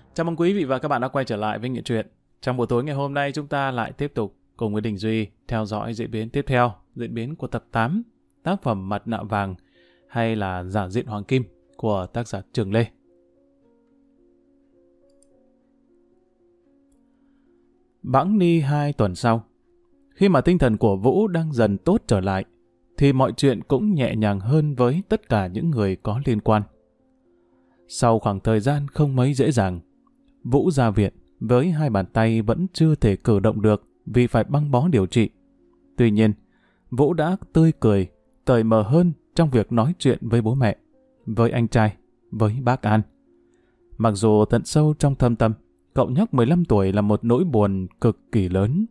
Chào mừng quý vị và các bạn đã quay trở lại với Nghệ Truyện. Trong buổi tối ngày hôm nay chúng ta lại tiếp tục cùng với Đình Duy theo dõi diễn biến tiếp theo, diễn biến của tập 8, tác phẩm Mặt nạ vàng hay là Giả diện Hoàng Kim của tác giả Trường Lê. Bẵng đi 2 tuần sau, khi mà tinh thần của Vũ đang dần tốt trở lại, thì mọi chuyện cũng nhẹ nhàng hơn với tất cả những người có liên quan. Sau khoảng thời gian không mấy dễ dàng, Vũ ra viện với 2 bàn tay vẫn chưa thể cử động được vì phải băng bó điều trị. Tuy nhiên, Vũ đã tươi cười, cởi mở hơn trong việc nói chuyện với bố mẹ, với anh trai, với bác An. Mặc dù tận sâu trong thâm tâm, cậu nhóc 15 tuổi là một nỗi buồn cực kỳ lớn.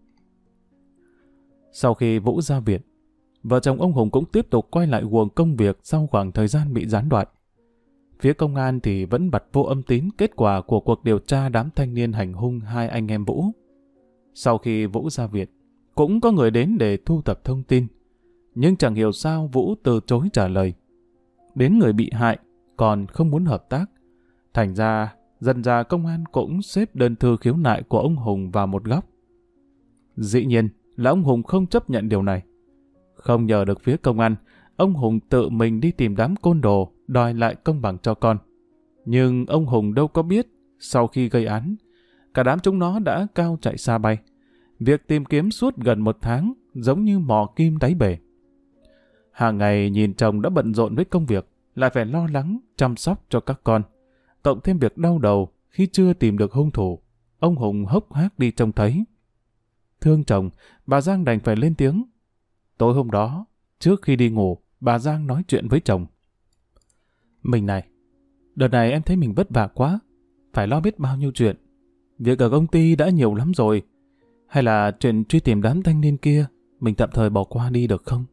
Sau khi Vũ ra viện, vợ chồng ông Hùng cũng tiếp tục quay lại guồng công việc sau khoảng thời gian bị gián đoạn. Phía công an thì vẫn bặt vô âm tín kết quả của cuộc điều tra đám thanh niên hành hung 2 anh em Vũ. Sau khi Vũ ra viện, cũng có người đến để thu thập thông tin, nhưng chẳng hiểu sao Vũ từ chối trả lời. Đến người bị hại còn không muốn hợp tác. Thành ra, dần ra công an cũng xếp đơn thư khiếu nại của ông Hùng vào một góc. Dĩ nhiên là ông Hùng không chấp nhận điều này. Không nhờ được phía công an, ông Hùng tự mình đi tìm đám côn đồ đòi lại công bằng cho con. Nhưng ông Hùng đâu có biết, sau khi gây án, cả đám chúng nó đã cao chạy xa bay. Việc tìm kiếm suốt gần 1 tháng giống như mò kim đáy bể. Hàng ngày nhìn chồng đã bận rộn với công việc, lại phải lo lắng, chăm sóc cho các con. Cộng thêm việc đau đầu khi chưa tìm được hung thủ, ông Hùng hốc hác đi trông thấy. Thương chồng, bà Giang đành phải lên tiếng. Tối hôm đó, trước khi đi ngủ, bà Giang nói chuyện với chồng. Mình này, đợt này em thấy mình vất vả quá, phải lo biết bao nhiêu chuyện. Việc ở công ty đã nhiều lắm rồi. Hay là chuyện truy tìm đám thanh niên kia, mình tạm thời bỏ qua đi được không?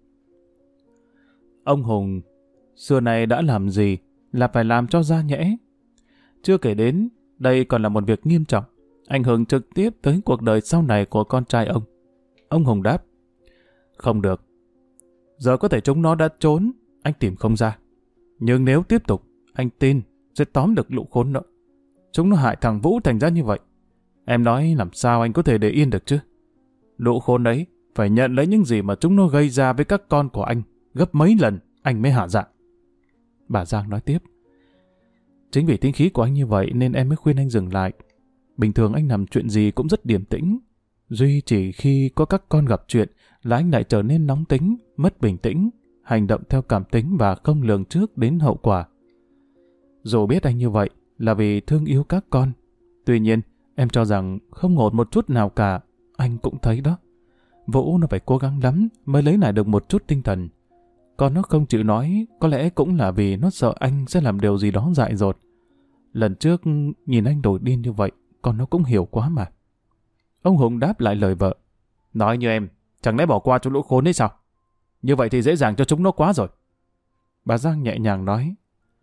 Ông Hùng, xưa này đã làm gì là phải làm cho ra nhẽ. Chưa kể đến, đây còn là một việc nghiêm trọng, ảnh hưởng trực tiếp tới cuộc đời sau này của con trai ông. Ông Hùng đáp, không được. Giờ có thể chúng nó đã trốn, anh tìm không ra. Nhưng nếu tiếp tục, anh tin sẽ tóm được lũ khốn nợ. Chúng nó hại thằng Vũ thành ra như vậy. Em nói làm sao anh có thể để yên được chứ? Lũ khốn ấy phải nhận lấy những gì mà chúng nó gây ra với các con của anh gấp mấy lần anh mới hạ dạ. Bà Giang nói tiếp. Chính vì tính khí của anh như vậy nên em mới khuyên anh dừng lại. Bình thường anh làm chuyện gì cũng rất điềm tĩnh. Duy chỉ khi có các con gặp chuyện là anh lại trở nên nóng tính, mất bình tĩnh, hành động theo cảm tính và không lường trước đến hậu quả. Dù biết anh như vậy là vì thương yêu các con, tuy nhiên em cho rằng không ổn một chút nào cả, anh cũng thấy đó. Vũ nó phải cố gắng lắm mới lấy lại được một chút tinh thần. Còn nó không chịu nói, có lẽ cũng là vì nó sợ anh sẽ làm điều gì đó dại dột. Lần trước nhìn anh đổi điên như vậy, con nó cũng hiểu quá mà. Ông Hùng đáp lại lời vợ. Nói như em, chẳng lẽ bỏ qua cho lũ khốn ấy sao? Như vậy thì dễ dàng cho chúng nó quá rồi. Bà Giang nhẹ nhàng nói.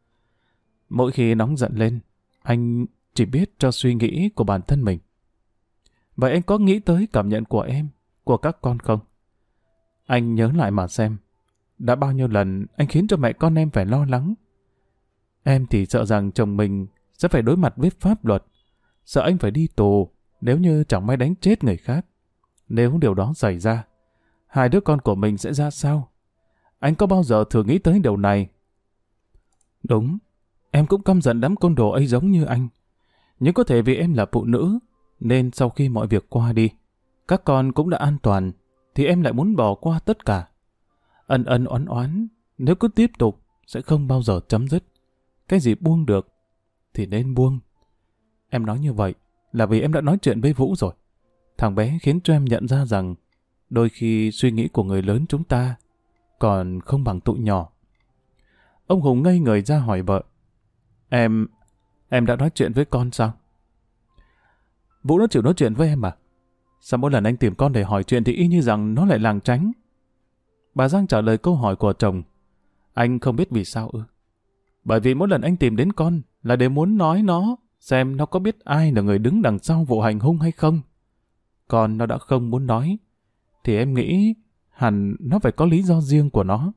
Mỗi khi nóng giận lên, anh chỉ biết cho suy nghĩ của bản thân mình. Vậy anh có nghĩ tới cảm nhận của em, của các con không? Anh nhớ lại mà xem. Đã bao nhiêu lần anh khiến cho mẹ con em phải lo lắng. Em thì sợ rằng chồng mình sẽ phải đối mặt với pháp luật. Sợ anh phải đi tù nếu như chẳng may đánh chết người khác. Nếu điều đó xảy ra, 2 đứa con của mình sẽ ra sao? Anh có bao giờ thử nghĩ tới điều này? Đúng, em cũng căm giận đám côn đồ ấy giống như anh. Nhưng có thể vì em là phụ nữ, nên sau khi mọi việc qua đi, các con cũng đã an toàn, thì em lại muốn bỏ qua tất cả. Ân ân oán oán, nếu cứ tiếp tục, sẽ không bao giờ chấm dứt. Cái gì buông được, thì nên buông. Em nói như vậy là vì em đã nói chuyện với Vũ rồi. Thằng bé khiến cho em nhận ra rằng đôi khi suy nghĩ của người lớn chúng ta còn không bằng tụi nhỏ. Ông Hùng ngây người ra hỏi vợ. Em đã nói chuyện với con sao? Vũ nó chịu nói chuyện với em à? Sao mỗi lần anh tìm con để hỏi chuyện thì y như rằng nó lại lảng tránh? Bà Giang trả lời câu hỏi của chồng. Anh không biết vì sao ư? Bởi vì mỗi lần anh tìm đến con là để muốn nói nó, xem nó có biết ai là người đứng đằng sau vụ hành hung hay không. Còn nó đã không muốn nói, thì em nghĩ hẳn nó phải có lý do riêng của nó.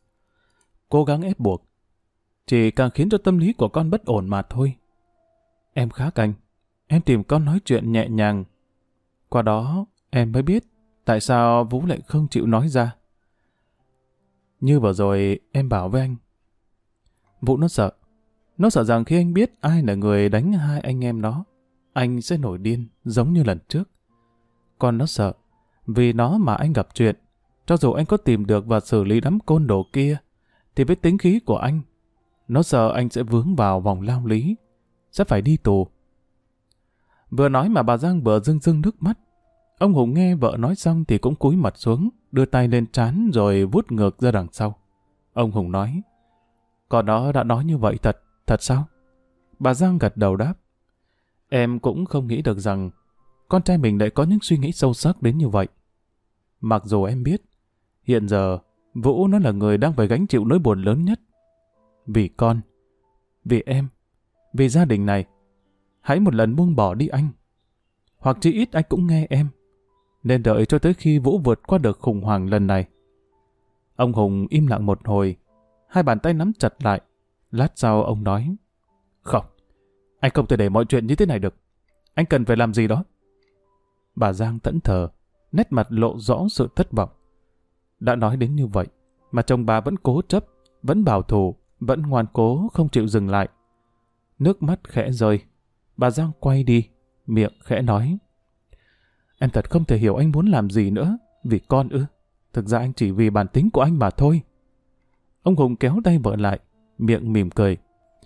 Cố gắng ép buộc, chỉ càng khiến cho tâm lý của con bất ổn mà thôi. Em khác anh. Em tìm con nói chuyện nhẹ nhàng. Qua đó em mới biết tại sao Vũ lại không chịu nói ra. Như vừa rồi em bảo với anh. Vũ nó sợ. Nó sợ rằng khi anh biết ai là người đánh hai anh em nó, anh sẽ nổi điên giống như lần trước. Còn nó sợ, vì nó mà anh gặp chuyện. Cho dù anh có tìm được và xử lý đám côn đồ kia, thì với tính khí của anh, nó sợ anh sẽ vướng vào vòng lao lý, sẽ phải đi tù. Vừa nói mà bà Giang vừa rưng rưng nước mắt. Ông Hùng nghe vợ nói xong thì cũng cúi mặt xuống, đưa tay lên trán rồi vuốt ngược ra đằng sau. Ông Hùng nói, con nó đã nói như vậy thật, thật sao? Bà Giang gật đầu đáp, em cũng không nghĩ được rằng con trai mình lại có những suy nghĩ sâu sắc đến như vậy. Mặc dù em biết, hiện giờ Vũ nó là người đang phải gánh chịu nỗi buồn lớn nhất. Vì con, vì em, vì gia đình này, hãy một lần buông bỏ đi anh. Hoặc chỉ ít anh cũng nghe em. Nên đợi cho tới khi Vũ vượt qua được khủng hoảng lần này. Ông Hùng im lặng một hồi, hai bàn tay nắm chặt lại. Lát sau ông nói, không, anh không thể để mọi chuyện như thế này được. Anh cần phải làm gì đó. Bà Giang thẫn thờ, nét mặt lộ rõ sự thất vọng. Đã nói đến như vậy, mà chồng bà vẫn cố chấp, vẫn bảo thủ, vẫn ngoan cố không chịu dừng lại. Nước mắt khẽ rơi, bà Giang quay đi, miệng khẽ nói, em thật không thể hiểu anh muốn làm gì nữa, vì con ư? Thực ra anh chỉ vì bản tính của anh mà thôi. Ông Hùng kéo tay vợ lại, miệng mỉm cười.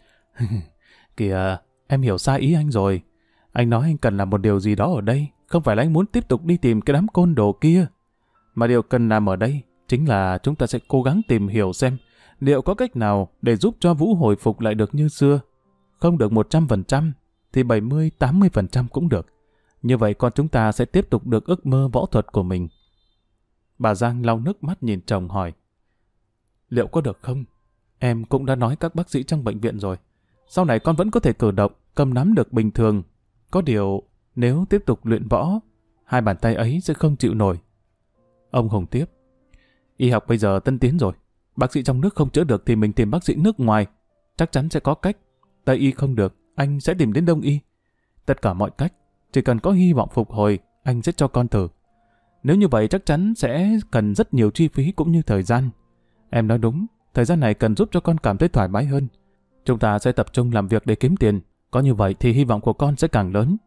Kìa, em hiểu sai ý anh rồi. Anh nói anh cần làm một điều gì đó ở đây, không phải là anh muốn tiếp tục đi tìm cái đám côn đồ kia. Mà điều cần làm ở đây chính là chúng ta sẽ cố gắng tìm hiểu xem liệu có cách nào để giúp cho Vũ hồi phục lại được như xưa. Không được 100% thì 70-80% cũng được. Như vậy con chúng ta sẽ tiếp tục được ước mơ võ thuật của mình. Bà Giang lau nước mắt nhìn chồng hỏi, liệu có được không? Em cũng đã nói các bác sĩ trong bệnh viện rồi. Sau này con vẫn có thể cử động, cầm nắm được bình thường. Có điều, nếu tiếp tục luyện võ, hai bàn tay ấy sẽ không chịu nổi. Ông Hùng tiếp, y học bây giờ tân tiến rồi. Bác sĩ trong nước không chữa được thì mình tìm bác sĩ nước ngoài. Chắc chắn sẽ có cách. Tây y không được, anh sẽ tìm đến Đông y. Tất cả mọi cách, chỉ cần có hy vọng phục hồi, anh sẽ cho con thử. Nếu như vậy chắc chắn sẽ cần rất nhiều chi phí cũng như thời gian. Em nói đúng, thời gian này cần giúp cho con cảm thấy thoải mái hơn. Chúng ta sẽ tập trung làm việc để kiếm tiền. Có như vậy thì hy vọng của con sẽ càng lớn.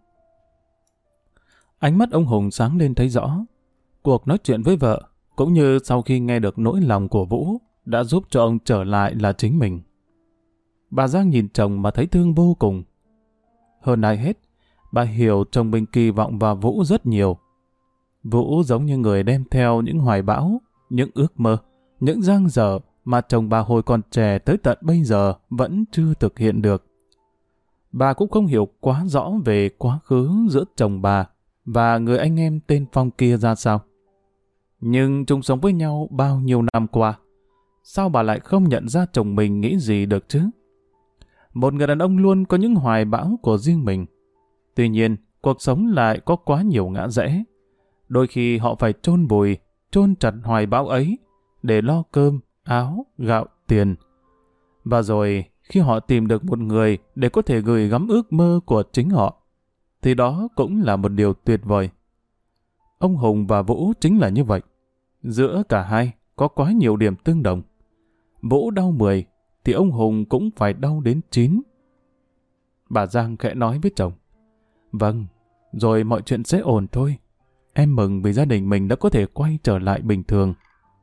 Ánh mắt ông Hùng sáng lên thấy rõ. Cuộc nói chuyện với vợ, cũng như sau khi nghe được nỗi lòng của Vũ, đã giúp cho ông trở lại là chính mình. Bà Giang nhìn chồng mà thấy thương vô cùng. Hơn ai hết, bà hiểu chồng mình kỳ vọng vào Vũ rất nhiều. Vũ giống như người đem theo những hoài bão, những ước mơ, những dang dở mà chồng bà hồi còn trẻ tới tận bây giờ vẫn chưa thực hiện được. Bà cũng không hiểu quá rõ về quá khứ giữa chồng bà và người anh em tên Phong kia ra sao. Nhưng chung sống với nhau bao nhiêu năm qua, sao bà lại không nhận ra chồng mình nghĩ gì được chứ? Một người đàn ông luôn có những hoài bão của riêng mình. Tuy nhiên, cuộc sống lại có quá nhiều ngã rẽ. Đôi khi họ phải chôn vùi, chôn chặt hoài bão ấy để lo cơm, áo, gạo, tiền. Và rồi, khi họ tìm được một người để có thể gửi gắm ước mơ của chính họ, thì đó cũng là một điều tuyệt vời. Ông Hùng và Vũ chính là như vậy. Giữa cả hai có quá nhiều điểm tương đồng. Vũ đau 10, thì ông Hùng cũng phải đau đến 9. Bà Giang khẽ nói với chồng, vâng, rồi mọi chuyện sẽ ổn thôi. Em mừng vì gia đình mình đã có thể quay trở lại bình thường.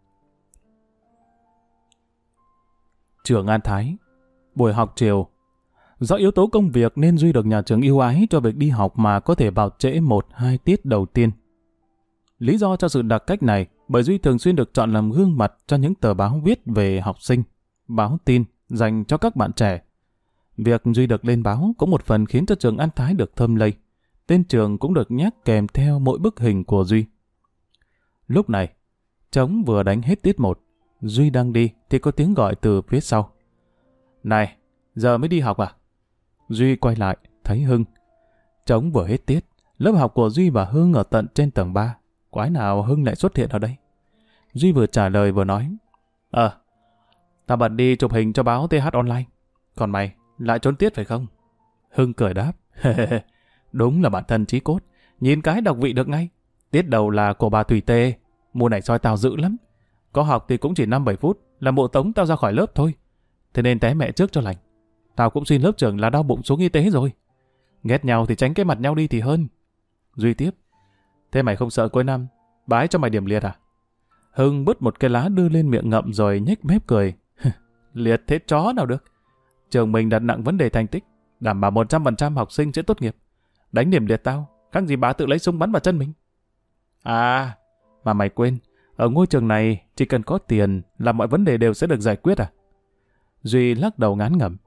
Trường An Thái, buổi học chiều. Do yếu tố công việc nên Duy được nhà trường ưu ái cho việc đi học mà có thể vào trễ 1-2 tiết đầu tiên. Lý do cho sự đặc cách này bởi Duy thường xuyên được chọn làm gương mặt cho những tờ báo viết về học sinh, báo tin dành cho các bạn trẻ. Việc Duy được lên báo cũng một phần khiến cho trường An Thái được thơm lây. Tên trường cũng được nhắc kèm theo mỗi bức hình của Duy. Lúc này, Trống vừa đánh hết tiết 1. Duy đang đi thì có tiếng gọi từ phía sau. Này, giờ mới đi học à? Duy quay lại, thấy Hưng. Trống vừa hết tiết, lớp học của Duy và Hưng ở tận trên tầng 3. Quái nào Hưng lại xuất hiện ở đây? Duy vừa trả lời vừa nói. Tao bận đi chụp hình cho báo TH Online. Còn mày, lại trốn tiết phải không? Hưng cười đáp. Đúng là bản thân chí cốt, nhìn cái đọc vị được ngay. Tiết đầu là của bà Thủy Tê, mùa này soi tao dữ lắm. Có học thì cũng chỉ 5-7 phút là mụ tống tao ra khỏi lớp thôi. Thế nên té mẹ trước cho lành. Tao cũng xin lớp trưởng là đau bụng xuống y tế rồi. Ghét nhau thì tránh cái mặt nhau đi thì hơn. Duy tiếp. Thế mày không sợ cuối năm bái cho mày điểm liệt à? Hưng bứt một cái lá đưa lên miệng ngậm rồi nhếch mép cười. Liệt thế chó nào được. Trường mình đặt nặng vấn đề thành tích, đảm bảo 100% học sinh sẽ tốt nghiệp. Đánh điểm liệt tao, khác gì bà tự lấy súng bắn vào chân mình. À, mà mày quên, ở ngôi trường này chỉ cần có tiền là mọi vấn đề đều sẽ được giải quyết à? Duy lắc đầu ngán ngẩm.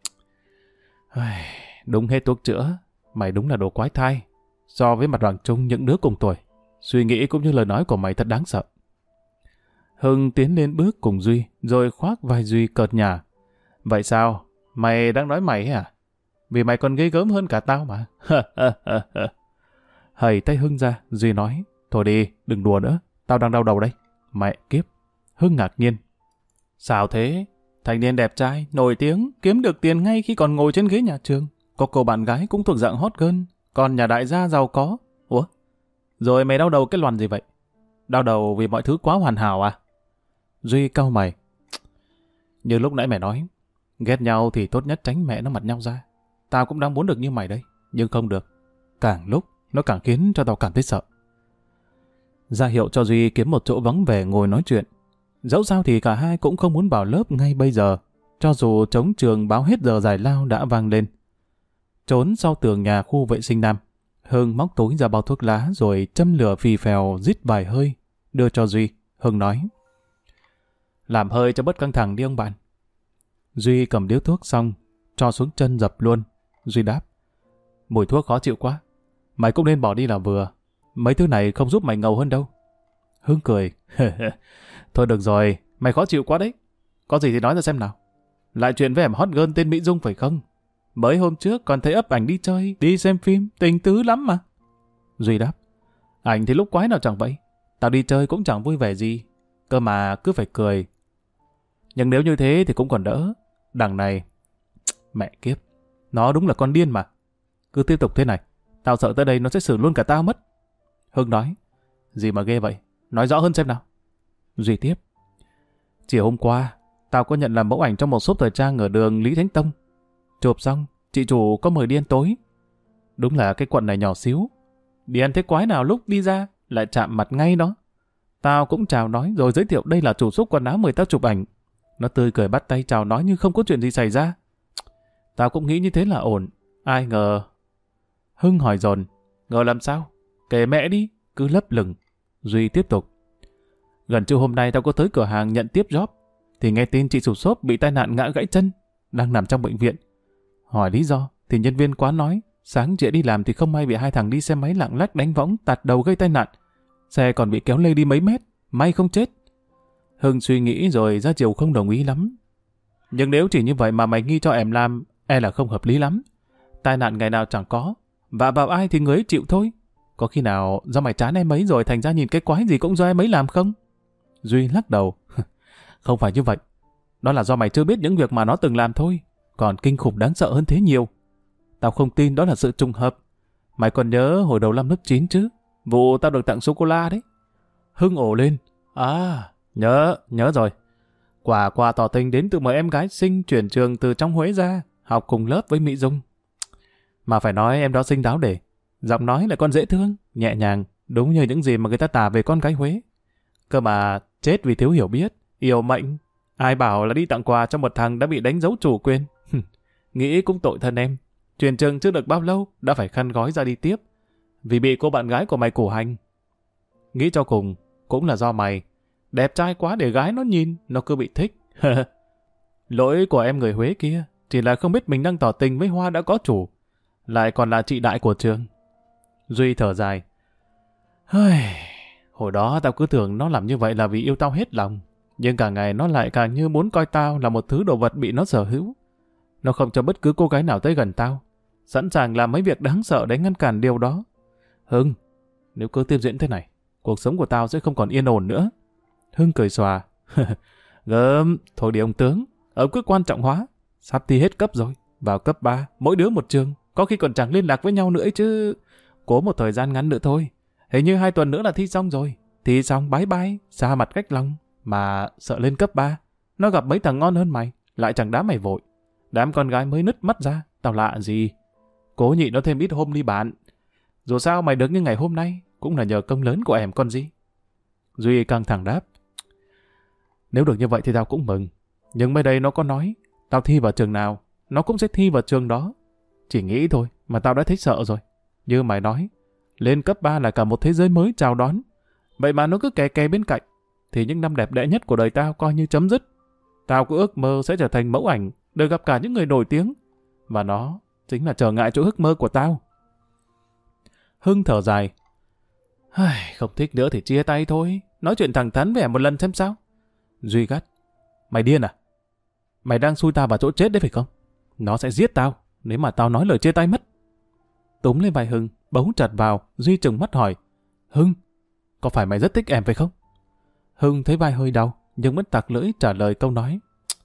Đúng hết thuốc chữa, mày đúng là đồ quái thai. So với mặt bằng chung những đứa cùng tuổi, suy nghĩ cũng như lời nói của mày thật đáng sợ. Hưng tiến lên bước cùng Duy, rồi khoác vai Duy cợt nhả. Vậy sao? Mày đang nói mày à? Vì mày còn ghê gớm hơn cả tao mà. Hầy tay Hưng ra, Duy nói. Thôi đi, đừng đùa nữa, tao đang đau đầu đây. Mẹ kiếp. Hưng ngạc nhiên. Sao thế? Thanh niên đẹp trai, nổi tiếng, kiếm được tiền ngay khi còn ngồi trên ghế nhà trường. Có cô bạn gái cũng thuộc dạng hot girl, còn nhà đại gia giàu có. Ủa? Rồi mày đau đầu cái loàn gì vậy? Đau đầu vì mọi thứ quá hoàn hảo à? Duy cau mày. Như lúc nãy mày nói, ghét nhau thì tốt nhất tránh mẹ nó mặt nhau ra. Tao cũng đang muốn được như mày đấy, nhưng không được. Càng lúc, nó càng khiến cho tao cảm thấy sợ. Ra hiệu cho Duy kiếm một chỗ vắng vẻ ngồi nói chuyện. Dẫu sao thì cả hai cũng không muốn vào lớp ngay bây giờ, cho dù trống trường báo hết giờ giải lao đã vang lên. Trốn sau tường nhà khu vệ sinh nam, Hưng móc túi ra bao thuốc lá rồi châm lửa phì phèo rít vài hơi, đưa cho Duy. Hưng nói. Làm hơi cho bớt căng thẳng đi ông bạn. Duy cầm điếu thuốc xong, cho xuống chân dập luôn. Duy đáp. Mùi thuốc khó chịu quá. Mày cũng nên bỏ đi là vừa. Mấy thứ này không giúp mày ngầu hơn đâu. Hưng cười. Thôi được rồi, mày khó chịu quá đấy. Có gì thì nói ra xem nào. Lại chuyện với em hot girl tên Mỹ Dung phải không? Mới hôm trước còn thấy ấp ảnh đi chơi, đi xem phim, tình tứ lắm mà. Duy đáp. Ảnh thì lúc quái nào chẳng vậy. Tao đi chơi cũng chẳng vui vẻ gì. Cơ mà cứ phải cười. Nhưng nếu như thế thì cũng còn đỡ. Đằng này, mẹ kiếp, nó đúng là con điên mà. Cứ tiếp tục thế này, tao sợ tới đây nó sẽ xử luôn cả tao mất. Hưng nói. Gì mà ghê vậy? Nói rõ hơn xem nào. Duy tiếp. Chiều hôm qua, tao có nhận làm mẫu ảnh trong một shop thời trang ở đường Lý Thánh Tông. Chụp xong, chị chủ có mời đi ăn tối. Đúng là cái quận này nhỏ xíu. Đi ăn thế quái nào lúc đi ra lại chạm mặt ngay đó. Tao cũng chào nói rồi giới thiệu đây là chủ shop quần áo mời tao chụp ảnh. Nó tươi cười bắt tay chào nói như không có chuyện gì xảy ra. Tao cũng nghĩ như thế là ổn. Ai ngờ... Hưng hỏi dồn. Ngờ làm sao? Kể mẹ đi, cứ lấp lửng. Duy tiếp tục. Gần trưa hôm nay tao có tới cửa hàng nhận tiếp job, thì nghe tin chị chủ shop bị tai nạn ngã gãy chân, đang nằm trong bệnh viện. Hỏi lý do, thì nhân viên quán nói, sáng chị đi làm thì không may bị hai thằng đi xe máy lạng lách đánh võng tạt đầu gây tai nạn. Xe còn bị kéo lê đi mấy mét, may không chết. Hưng suy nghĩ rồi ra chiều không đồng ý lắm. Nhưng nếu chỉ như vậy mà mày nghi cho em làm, e là không hợp lý lắm. Tai nạn ngày nào chẳng có, và vào ai thì người ấy chịu thôi. Có khi nào do mày chán em ấy rồi thành ra nhìn cái quái gì cũng do em ấy làm không? Duy lắc đầu. Không phải như vậy. Đó là do mày chưa biết những việc mà nó từng làm thôi. Còn kinh khủng đáng sợ hơn thế nhiều. Tao không tin đó là sự trùng hợp. Mày còn nhớ hồi đầu năm lớp 9 chứ? Vụ tao được tặng sô-cô-la đấy. Hưng ổ lên. À, nhớ rồi. Quà tỏ tình đến từ một em gái xinh chuyển trường từ trong Huế ra, học cùng lớp với Mỹ Dung. Mà phải nói em đó xinh đáo để. Giọng nói lại còn dễ thương, nhẹ nhàng, đúng như những gì mà người ta tả về con gái Huế. Cơ mà chết vì thiếu hiểu biết, yêu mệnh. Ai bảo là đi tặng quà cho một thằng đã bị đánh dấu chủ quyền. Nghĩ cũng tội thân em. Chuyển trường chưa được bao lâu, đã phải khăn gói ra đi tiếp. Vì bị cô bạn gái của mày cổ hành. Nghĩ cho cùng, cũng là do mày. Đẹp trai quá để gái nó nhìn, nó cứ bị thích. Lỗi của em người Huế kia, chỉ là không biết mình đang tỏ tình với Hoa đã có chủ. Lại còn là chị đại của trường. Duy thở dài. Hồi đó tao cứ tưởng nó làm như vậy là vì yêu tao hết lòng. Nhưng càng ngày nó lại càng như muốn coi tao là một thứ đồ vật bị nó sở hữu. Nó không cho bất cứ cô gái nào tới gần tao. Sẵn sàng làm mấy việc đáng sợ để ngăn cản điều đó. Hưng, nếu cứ tiếp diễn thế này, cuộc sống của tao sẽ không còn yên ổn nữa. Hưng cười xòa. Gớm, thôi đi ông tướng. Ông cứ quan trọng hóa. Sắp thi hết cấp rồi. Vào cấp 3, mỗi đứa một trường. Có khi còn chẳng liên lạc với nhau nữa ấy chứ. Cố một thời gian ngắn nữa thôi. Hình như 2 tuần nữa là thi xong rồi. Thi xong bye bye, xa mặt cách lòng. Mà sợ lên cấp 3, nó gặp mấy thằng ngon hơn mày, lại chẳng đá mày vội. Đám con gái mới nứt mắt ra, tao lạ gì. Cố nhịn nó thêm ít hôm đi bạn. Dù sao mày được như ngày hôm nay, cũng là nhờ công lớn của em con gì. Duy căng thẳng đáp. Nếu được như vậy thì tao cũng mừng. Nhưng mới đây nó có nói, tao thi vào trường nào, nó cũng sẽ thi vào trường đó. Chỉ nghĩ thôi mà tao đã thấy sợ rồi. Như mày nói, lên cấp 3 là cả một thế giới mới chào đón. Vậy mà nó cứ kè kè bên cạnh, thì những năm đẹp đẽ nhất của đời tao coi như chấm dứt. Tao cứ ước mơ sẽ trở thành mẫu ảnh, được gặp cả những người nổi tiếng. Và nó chính là trở ngại chỗ ước mơ của tao. Hưng thở dài. Không thích nữa thì chia tay thôi. Nói chuyện thẳng thắn với em một lần xem sao. Duy gắt. Mày điên à? Mày đang xui tao vào chỗ chết đấy phải không? Nó sẽ giết tao nếu mà tao nói lời chia tay mất. Túm lên vai Hưng, bấu chặt vào. Duy trừng mắt hỏi. Hưng, có phải mày rất thích em phải không? Hưng thấy vai hơi đau, nhưng vẫn tặc lưỡi trả lời câu nói.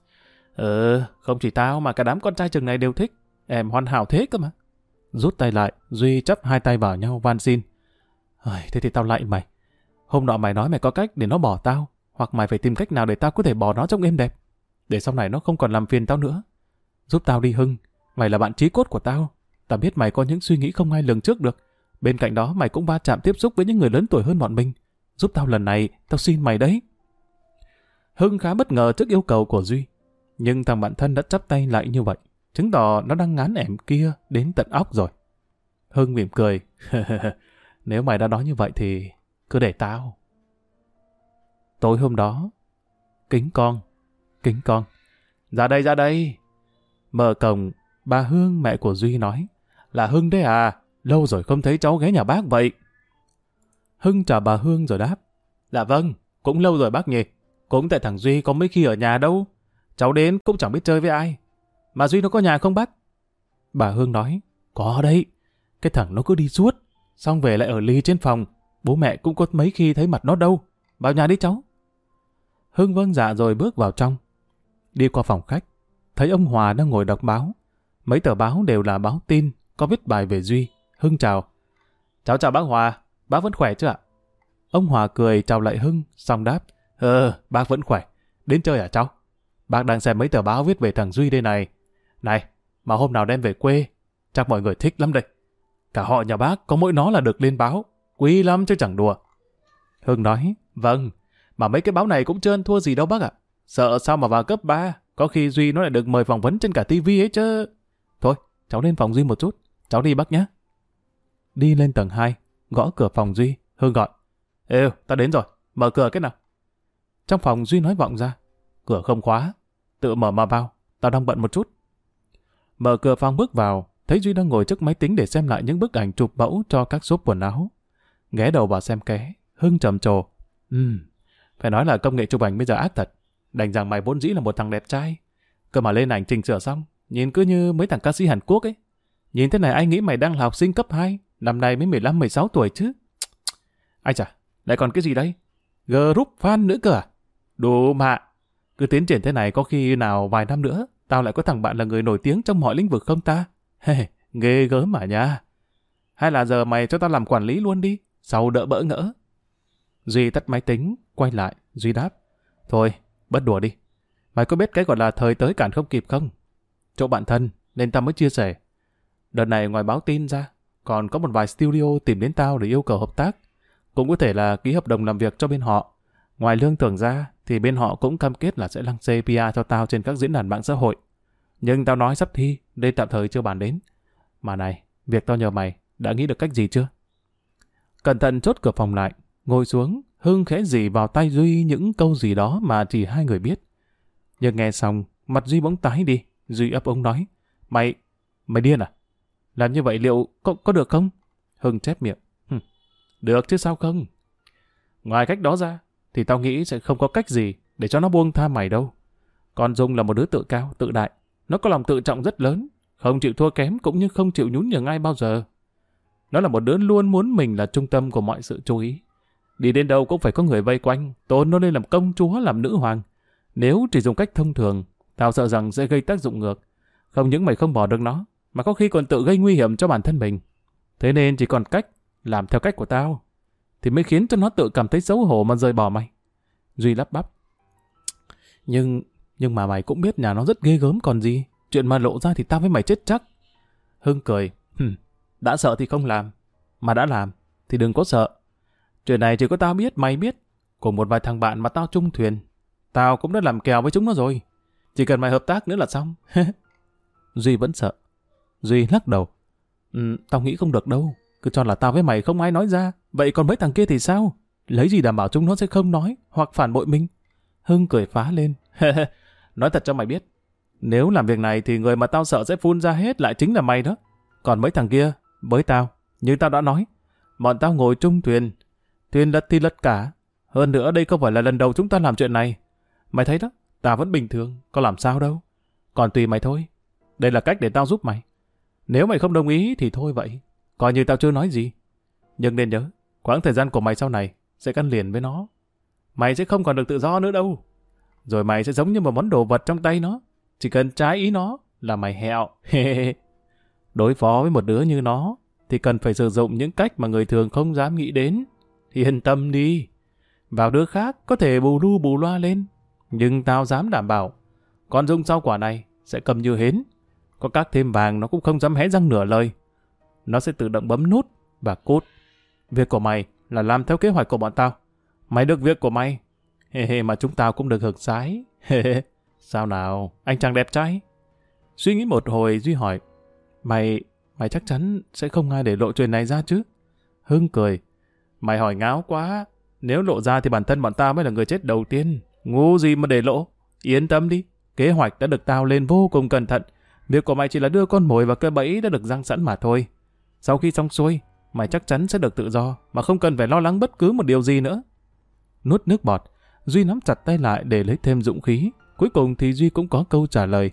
Không chỉ tao mà cả đám con trai trường này đều thích. Em hoàn hảo thế cơ mà. Rút tay lại, Duy chắp hai tay vào nhau van xin. Thế thì tao lạy mày. Hôm nọ mày nói mày có cách để nó bỏ tao, hoặc mày phải tìm cách nào để tao có thể bỏ nó trong êm đẹp, để sau này nó không còn làm phiền tao nữa. Giúp tao đi Hưng, mày là bạn chí cốt của tao. Tao biết mày có những suy nghĩ không ai lường trước được. Bên cạnh đó mày cũng va chạm tiếp xúc với những người lớn tuổi hơn bọn mình. Giúp tao lần này, tao xin mày đấy. Hưng khá bất ngờ trước yêu cầu của Duy. Nhưng thằng bạn thân đã chắp tay lại như vậy, chứng tỏ nó đang ngán ẻm kia đến tận óc rồi. Hưng mỉm cười. Nếu mày đã nói như vậy thì cứ để tao. Tối hôm đó, kính con. Ra đây. Mở cổng, bà Hương mẹ của Duy nói. Là Hưng đấy à? Lâu rồi không thấy cháu ghé nhà bác vậy. Hưng chào bà Hương rồi đáp. Dạ vâng, cũng lâu rồi bác nhỉ. Cũng tại thằng Duy có mấy khi ở nhà đâu. Cháu đến cũng chẳng biết chơi với ai. Mà Duy nó có nhà không bác? Bà Hương nói. Có đấy. Cái thằng nó cứ đi suốt, xong về lại ở ly trên phòng. Bố mẹ cũng có mấy khi thấy mặt nó đâu. Vào nhà đi cháu. Hưng vâng dạ rồi bước vào trong. Đi qua phòng khách, thấy ông Hòa đang ngồi đọc báo. Mấy tờ báo đều là báo tin, có viết bài về Duy. Hưng chào. Cháu chào bác Hòa, bác vẫn khỏe chứ ạ? Ông Hòa cười chào lại Hưng, xong đáp. Bác vẫn khỏe. Đến chơi hả cháu? Bác đang xem mấy tờ báo viết về thằng Duy đây này. Này, mà hôm nào đem về quê, chắc mọi người thích lắm đây. Cả họ nhà bác có mỗi nó là được lên báo. Quý lắm chứ chẳng đùa. Hưng nói. Vâng, mà mấy cái báo này cũng chưa ăn thua gì đâu bác ạ. Sợ sao mà vào cấp 3, có khi Duy nó lại được mời phỏng vấn trên cả tivi ấy chứ. Thôi, cháu lên phòng Duy một chút. Cháu đi bác nhé. Đi lên tầng 2, gõ cửa phòng Duy. Hưng gọi. Ê, ta đến rồi, mở cửa cái nào. Trong phòng Duy nói vọng ra. Cửa không khóa, tự mở mà vào, tao đang bận một chút. Mở cửa phòng bước vào, thấy Duy đang ngồi trước máy tính để xem lại những bức ảnh chụp mẫu cho các shop quần áo. Ghé đầu vào xem ké, Hưng trầm trồ. Phải nói là công nghệ chụp ảnh bây giờ ác thật. Đành rằng mày vốn dĩ là một thằng đẹp trai, cơ mà lên ảnh chỉnh sửa xong, nhìn cứ như mấy thằng ca sĩ Hàn Quốc ấy. Nhìn thế này ai nghĩ mày đang là học sinh cấp 2, năm nay mới 15-16 tuổi chứ. Ai chà, lại còn cái gì đấy? Group fan nữa cơ à? Đủ mà. Cứ tiến triển thế này có khi nào vài năm nữa, tao lại có thằng bạn là người nổi tiếng trong mọi lĩnh vực không ta? Ghê gớm mà nha. Hay là giờ mày cho tao làm quản lý luôn đi, sau đỡ bỡ ngỡ. Duy tắt máy tính, quay lại, Duy đáp. Thôi, bớt đùa đi. Mày có biết cái gọi là thời tới cản không kịp không? Chỗ bạn thân, nên tao mới chia sẻ. Đợt này ngoài báo tin ra, còn có một vài studio tìm đến tao để yêu cầu hợp tác. Cũng có thể là ký hợp đồng làm việc cho bên họ. Ngoài lương thưởng ra, thì bên họ cũng cam kết là sẽ lăng xê PR cho tao trên các diễn đàn mạng xã hội. Nhưng tao nói sắp thi, nên tạm thời chưa bàn đến. Mà này, việc tao nhờ mày, đã nghĩ được cách gì chưa? Cẩn thận chốt cửa phòng lại, ngồi xuống, Hưng khẽ rỉ vào tay Duy những câu gì đó mà chỉ hai người biết. Nhưng nghe xong, mặt Duy bỗng tái đi. Duy ấp ống nói. Mày điên à? Làm như vậy liệu có được không? Hưng chép miệng. Được chứ sao không? Ngoài cách đó ra, thì tao nghĩ sẽ không có cách gì để cho nó buông tha mày đâu. Con Dung là một đứa tự cao, tự đại. Nó có lòng tự trọng rất lớn, không chịu thua kém cũng như không chịu nhún nhường ai bao giờ. Nó là một đứa luôn muốn mình là trung tâm của mọi sự chú ý. Đi đến đâu cũng phải có người vây quanh, tôn nó lên làm công chúa, làm nữ hoàng. Nếu chỉ dùng cách thông thường, tao sợ rằng sẽ gây tác dụng ngược. Không những mày không bỏ được nó, mà có khi còn tự gây nguy hiểm cho bản thân mình. Thế nên chỉ còn cách làm theo cách của tao, thì mới khiến cho nó tự cảm thấy xấu hổ mà rời bỏ mày. Duy lắp bắp. Nhưng mà mày cũng biết nhà nó rất ghê gớm còn gì. Chuyện mà lộ ra thì tao với mày chết chắc. Hưng cười. Đã sợ thì không làm, mà đã làm thì đừng có sợ. Chuyện này chỉ có tao biết, mày biết, cùng một vài thằng bạn mà tao chung thuyền. Tao cũng đã làm kèo với chúng nó rồi. Chỉ cần mày hợp tác nữa là xong. Duy vẫn sợ. Duy lắc đầu. Tao nghĩ không được đâu. Cứ cho là tao với mày không ai nói ra. Vậy còn mấy thằng kia thì sao? Lấy gì đảm bảo chúng nó sẽ không nói hoặc phản bội mình? Hưng cười phá lên. Nói thật cho mày biết, nếu làm việc này thì người mà tao sợ sẽ phun ra hết lại chính là mày đó. Còn mấy thằng kia, với tao, như tao đã nói, bọn tao ngồi chung thuyền. Thuyền lật thì lật cả. Hơn nữa đây không phải là lần đầu chúng ta làm chuyện này. Mày thấy đó, tao vẫn bình thường, có làm sao đâu. Còn tùy mày thôi. Đây là cách để tao giúp mày. Nếu mày không đồng ý thì thôi vậy. Coi như tao chưa nói gì. Nhưng nên nhớ, quãng thời gian của mày sau này sẽ gắn liền với nó. Mày sẽ không còn được tự do nữa đâu. Rồi mày sẽ giống như một món đồ vật trong tay nó. Chỉ cần trái ý nó là mày hẹo. Đối phó với một đứa như nó thì cần phải sử dụng những cách mà người thường không dám nghĩ đến. Thì yên tâm đi. Vào đứa khác có thể bù lu bù loa lên. Nhưng tao dám đảm bảo, con Dung sau quả này sẽ cầm như hến. Có các thêm vàng nó cũng không dám hé răng nửa lời. Nó sẽ tự động bấm nút và cút. Việc của mày là làm theo kế hoạch của bọn tao. Mày được việc của mày. Mà chúng tao cũng được hưởng sái. Sao nào, anh chàng đẹp trai? Suy nghĩ một hồi Duy hỏi. Mày chắc chắn sẽ không ai để lộ chuyện này ra chứ? Hưng cười. Mày hỏi ngáo quá. Nếu lộ ra thì bản thân bọn tao mới là người chết đầu tiên. Ngu gì mà để lộ. Yên tâm đi. Kế hoạch đã được tao lên vô cùng cẩn thận. Việc của mày chỉ là đưa con mồi vào cái bẫy đã được giăng sẵn mà thôi. Sau khi xong xuôi, mày chắc chắn sẽ được tự do, mà không cần phải lo lắng bất cứ một điều gì nữa. Nuốt nước bọt, Duy nắm chặt tay lại để lấy thêm dũng khí. Cuối cùng thì Duy cũng có câu trả lời.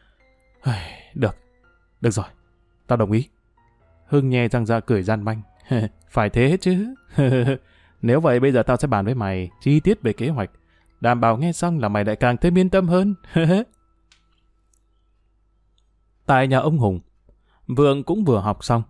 Được rồi, tao đồng ý. Hưng nhe răng ra cười gian manh. Phải thế chứ. Nếu vậy bây giờ tao sẽ bàn với mày chi tiết về kế hoạch. Đảm bảo nghe xong là mày lại càng thêm yên tâm hơn. Tại nhà ông Hùng, Vượng cũng vừa học xong.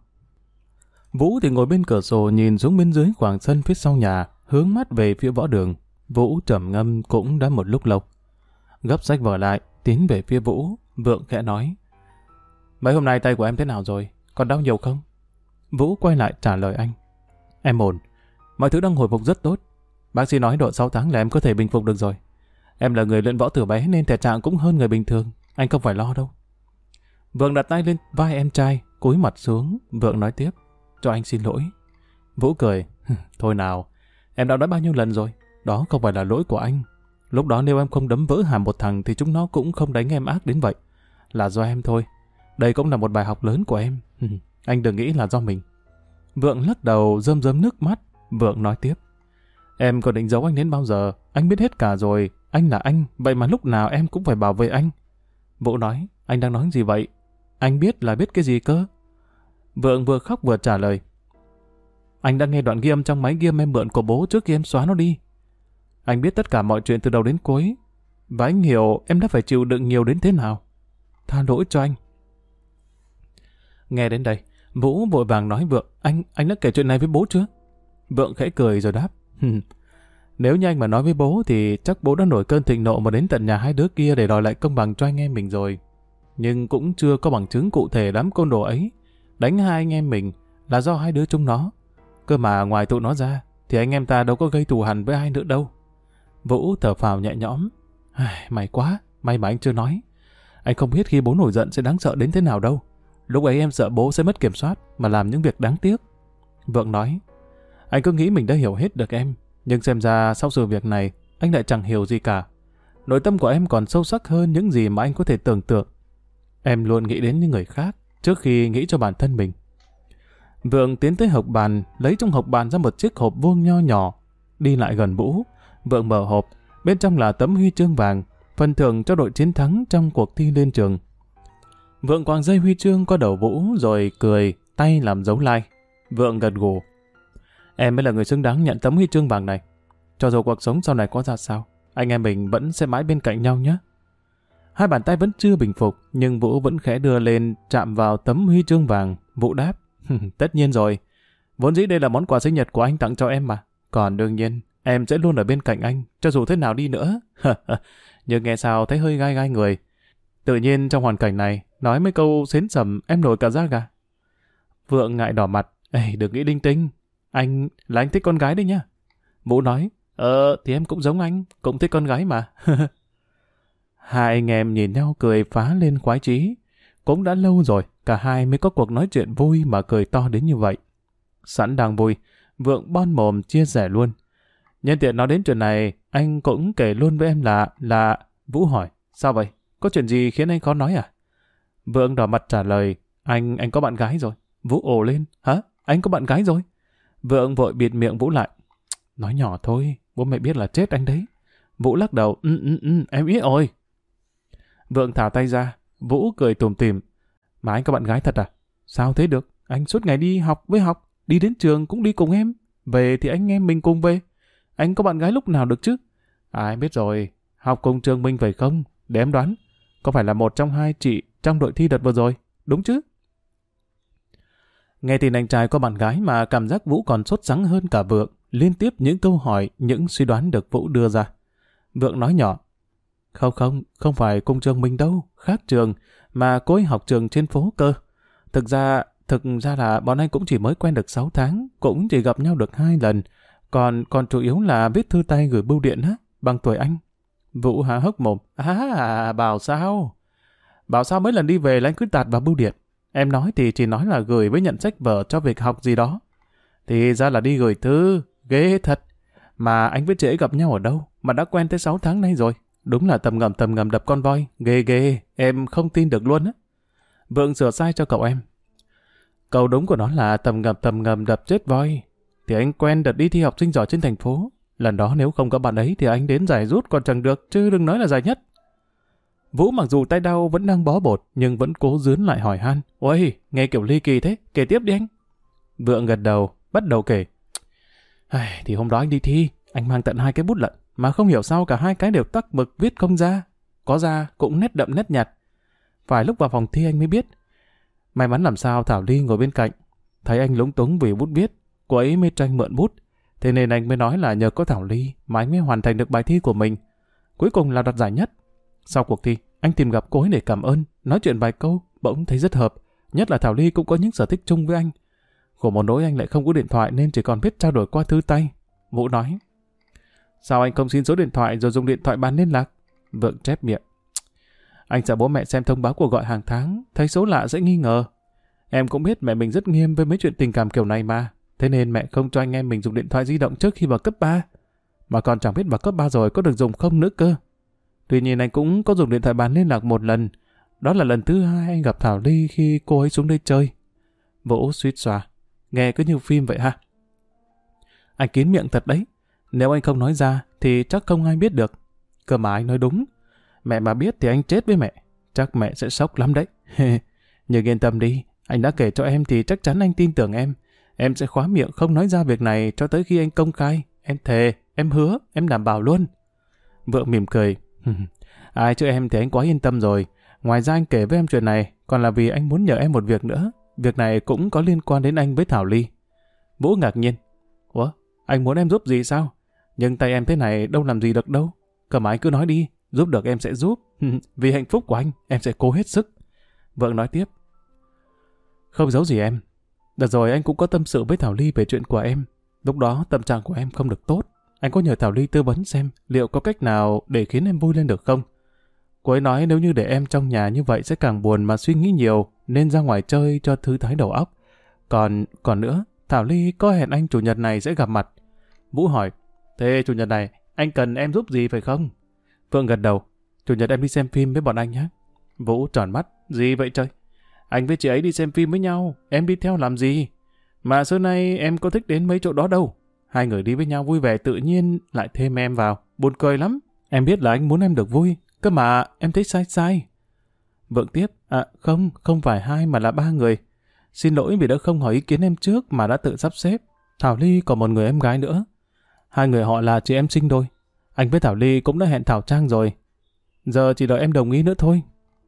Vũ thì ngồi bên cửa sổ nhìn xuống bên dưới khoảng sân phía sau nhà, hướng mắt về phía võ đường. Vũ trầm ngâm cũng đã một lúc lâu. Gấp sách vở lại, tiến về phía Vũ, Vượng khẽ nói. Mấy hôm nay tay của em thế nào rồi? Còn đau nhiều không? Vũ quay lại trả lời anh. Em ổn, mọi thứ đang hồi phục rất tốt. Bác sĩ nói độ 6 tháng là em có thể bình phục được rồi. Em là người luyện võ từ bé nên thể trạng cũng hơn người bình thường. Anh không phải lo đâu. Vượng đặt tay lên vai em trai, cúi mặt xuống. Vượng nói tiếp. Cho anh xin lỗi. Vũ cười. Thôi nào, em đã nói bao nhiêu lần rồi. Đó không phải là lỗi của anh. Lúc đó nếu em không đấm vỡ hàm một thằng thì chúng nó cũng không đánh em ác đến vậy. Là do em thôi. Đây cũng là một bài học lớn của em. Anh đừng nghĩ là do mình. Vượng lắc đầu rơm rớm nước mắt. Vượng nói tiếp. Em có định giấu anh đến bao giờ? Anh biết hết cả rồi. Anh là anh, vậy mà lúc nào em cũng phải bảo vệ anh. Vũ nói. Anh đang nói gì vậy? Anh biết là biết cái gì cơ? Vượng vừa khóc vừa trả lời. Anh đã nghe đoạn ghi âm trong máy ghi âm em mượn của bố trước khi em xóa nó đi. Anh biết tất cả mọi chuyện từ đầu đến cuối. Và anh hiểu em đã phải chịu đựng nhiều đến thế nào. Tha lỗi cho anh. Nghe đến đây, Vũ vội vàng nói Vượng. Anh đã kể chuyện này với bố chưa? Vượng khẽ cười rồi đáp. Nếu như anh mà nói với bố thì chắc bố đã nổi cơn thịnh nộ mà đến tận nhà hai đứa kia để đòi lại công bằng cho anh em mình rồi. Nhưng cũng chưa có bằng chứng cụ thể đám côn đồ ấy đánh hai anh em mình là do hai đứa chúng nó. Cơ mà ngoài tụi nó ra thì anh em ta đâu có gây thù hằn với ai nữa đâu. Vũ thở phào nhẹ nhõm. May quá, may mà anh chưa nói. Anh không biết khi bố nổi giận sẽ đáng sợ đến thế nào đâu. Lúc ấy em sợ bố sẽ mất kiểm soát mà làm những việc đáng tiếc. Vượng nói. Anh cứ nghĩ mình đã hiểu hết được em. Nhưng xem ra sau sự việc này anh lại chẳng hiểu gì cả. Nội tâm của em còn sâu sắc hơn những gì mà anh có thể tưởng tượng. Em luôn nghĩ đến những người khác trước khi nghĩ cho bản thân mình. Vượng tiến tới hộc bàn, lấy trong hộc bàn ra một chiếc hộp vuông nho nhỏ. Đi lại gần Vũ, Vượng mở hộp, bên trong là tấm huy chương vàng, phần thưởng cho đội chiến thắng trong cuộc thi lên trường. Vượng quàng dây huy chương qua đầu Vũ rồi cười, tay làm dấu like. Vượng gật gù. Em mới là người xứng đáng nhận tấm huy chương vàng này. Cho dù cuộc sống sau này có ra sao, anh em mình vẫn sẽ mãi bên cạnh nhau nhé. Hai bàn tay vẫn chưa bình phục, nhưng Vũ vẫn khẽ đưa lên chạm vào tấm huy chương vàng. Vũ đáp, tất nhiên rồi. Vốn dĩ đây là món quà sinh nhật của anh tặng cho em mà. Còn đương nhiên, em sẽ luôn ở bên cạnh anh, cho dù thế nào đi nữa. Nhưng nghe sao thấy hơi gai gai người. Tự nhiên trong hoàn cảnh này, nói mấy câu xến xầm em nổi cả da gà. Vượng ngại đỏ mặt, ê đừng nghĩ đinh tinh. Anh là anh thích con gái đấy nhá. Vũ nói, thì em cũng giống anh, cũng thích con gái mà. Hai anh em nhìn nhau cười phá lên khoái chí. Cũng đã lâu rồi, cả hai mới có cuộc nói chuyện vui mà cười to đến như vậy. Sẵn đang vui, Vượng bon mồm chia sẻ luôn. Nhân tiện nói đến chuyện này, anh cũng kể luôn với em là... Vũ hỏi, sao vậy? Có chuyện gì khiến anh khó nói à? Vượng đỏ mặt trả lời, anh có bạn gái rồi. Vũ ồ lên, hả? Anh có bạn gái rồi? Vượng vội bịt miệng Vũ lại. Nói nhỏ thôi, bố mẹ biết là chết anh đấy. Vũ lắc đầu, em biết rồi. Vượng thả tay ra, Vũ cười tủm tỉm. Mà anh có bạn gái thật à? Sao thế được? Anh suốt ngày đi học với học, đi đến trường cũng đi cùng em. Về thì anh em mình cùng về. Anh có bạn gái lúc nào được chứ? Em biết rồi, học cùng trường mình phải không? Để em đoán, có phải là một trong hai chị trong đội thi đợt vừa rồi, đúng chứ? Nghe tin anh trai có bạn gái mà cảm giác Vũ còn sốt sắng hơn cả Vượng, liên tiếp những câu hỏi, những suy đoán được Vũ đưa ra. Vượng nói nhỏ, không phải cùng trường mình đâu, khác trường, mà cô ấy học trường trên phố cơ. Thực ra là bọn anh cũng chỉ mới quen được 6 tháng, cũng chỉ gặp nhau được 2 lần, còn chủ yếu là viết thư tay gửi bưu điện á, bằng tuổi anh. Vũ há hốc mồm, bảo sao? Bảo sao mấy lần đi về là anh cứ tạt vào bưu điện. Em nói thì chỉ nói là gửi với nhận sách vở cho việc học gì đó. Thì ra là đi gửi thư, ghê thật. Mà anh với chị ấy gặp nhau ở đâu mà đã quen tới 6 tháng nay rồi. Đúng là tầm ngầm đập con voi, ghê, em không tin được luôn á. Vượng sửa sai cho cậu em. Câu đúng của nó là tầm ngầm đập chết voi. Thì anh quen đợt đi thi học sinh giỏi trên thành phố. Lần đó nếu không có bạn ấy thì anh đến giải rút còn chẳng được, chứ đừng nói là giải nhất. Vũ mặc dù tay đau vẫn đang bó bột, nhưng vẫn cố dướn lại hỏi han. Ôi, nghe kiểu ly kỳ thế, kể tiếp đi anh. Vượng gật đầu, bắt đầu kể. Thì hôm đó anh đi thi, anh mang tận 2 cái bút lận, mà không hiểu sao cả 2 cái đều tắc mực viết không ra. Có ra cũng nét đậm nét nhạt. Phải lúc vào phòng thi anh mới biết. May mắn làm sao Thảo Ly ngồi bên cạnh. Thấy anh lúng túng vì bút viết, cô ấy mới tranh mượn bút. Thế nên anh mới nói là nhờ có Thảo Ly mà anh mới hoàn thành được bài thi của mình. Cuối cùng là đoạt giải nhất. Sau cuộc thi, anh tìm gặp cô ấy để cảm ơn, nói chuyện vài câu, bỗng thấy rất hợp. Nhất là Thảo Ly cũng có những sở thích chung với anh. Khổ một nỗi anh lại không có điện thoại nên chỉ còn biết trao đổi qua thư tay. Vũ nói, sao anh không xin số điện thoại rồi dùng điện thoại bàn liên lạc? Vượng chép miệng, anh sợ bố mẹ xem thông báo cuộc gọi hàng tháng, thấy số lạ sẽ nghi ngờ. Em cũng biết mẹ mình rất nghiêm với mấy chuyện tình cảm kiểu này mà. Thế nên mẹ không cho anh em mình dùng điện thoại di động trước khi vào cấp 3. Mà còn chẳng biết vào cấp 3 rồi có được dùng không nữa cơ. Tuy nhiên anh cũng có dùng điện thoại bàn liên lạc một lần. Đó là lần thứ 2 anh gặp Thảo Ly khi cô ấy xuống đây chơi. Vũ suýt xoa, nghe cứ như phim vậy ha. Anh kín miệng thật đấy. Nếu anh không nói ra thì chắc không ai biết được. Cơ mà anh nói đúng. Mẹ mà biết thì anh chết với mẹ. Chắc mẹ sẽ sốc lắm đấy. Nhưng yên tâm đi, anh đã kể cho em thì chắc chắn anh tin tưởng em. Em sẽ khóa miệng không nói ra việc này cho tới khi anh công khai. Em thề, em hứa, em đảm bảo luôn. Vượng mỉm cười. Ai chứ em thì anh quá yên tâm rồi. Ngoài ra anh kể với em chuyện này còn là vì anh muốn nhờ em một việc nữa. Việc này cũng có liên quan đến anh với Thảo Ly. Vũ ngạc nhiên. Ủa, anh muốn em giúp gì sao? Nhưng tay em thế này đâu làm gì được đâu. Cơ mà anh cứ nói đi, giúp được em sẽ giúp. Vì hạnh phúc của anh, em sẽ cố hết sức. Vượng nói tiếp. Không giấu gì em. Đợt rồi anh cũng có tâm sự với Thảo Ly về chuyện của em. Lúc đó tâm trạng của em không được tốt. Anh có nhờ Thảo Ly tư vấn xem liệu có cách nào để khiến em vui lên được không. Cô ấy nói nếu như để em trong nhà như vậy sẽ càng buồn mà suy nghĩ nhiều, nên ra ngoài chơi cho thư thái đầu óc. Còn nữa, Thảo Ly có hẹn anh chủ nhật này sẽ gặp mặt. Vũ hỏi, thế chủ nhật này anh cần em giúp gì phải không? Vượng gật đầu, chủ nhật em đi xem phim với bọn anh nhé. Vũ tròn mắt, gì vậy trời? Anh với chị ấy đi xem phim với nhau, em đi theo làm gì? Mà xưa nay em có thích đến mấy chỗ đó đâu. 2 người đi với nhau vui vẻ tự nhiên lại thêm em vào, buồn cười lắm. Em biết là anh muốn em được vui, cơ mà em thấy sai. Vượng tiếp, không phải 2 mà là 3 người. Xin lỗi vì đã không hỏi ý kiến em trước mà đã tự sắp xếp. Thảo Ly còn một người em gái nữa. 2 người họ là chị em sinh đôi. Anh với Thảo Ly cũng đã hẹn Thảo Trang rồi. Giờ chỉ đợi em đồng ý nữa thôi.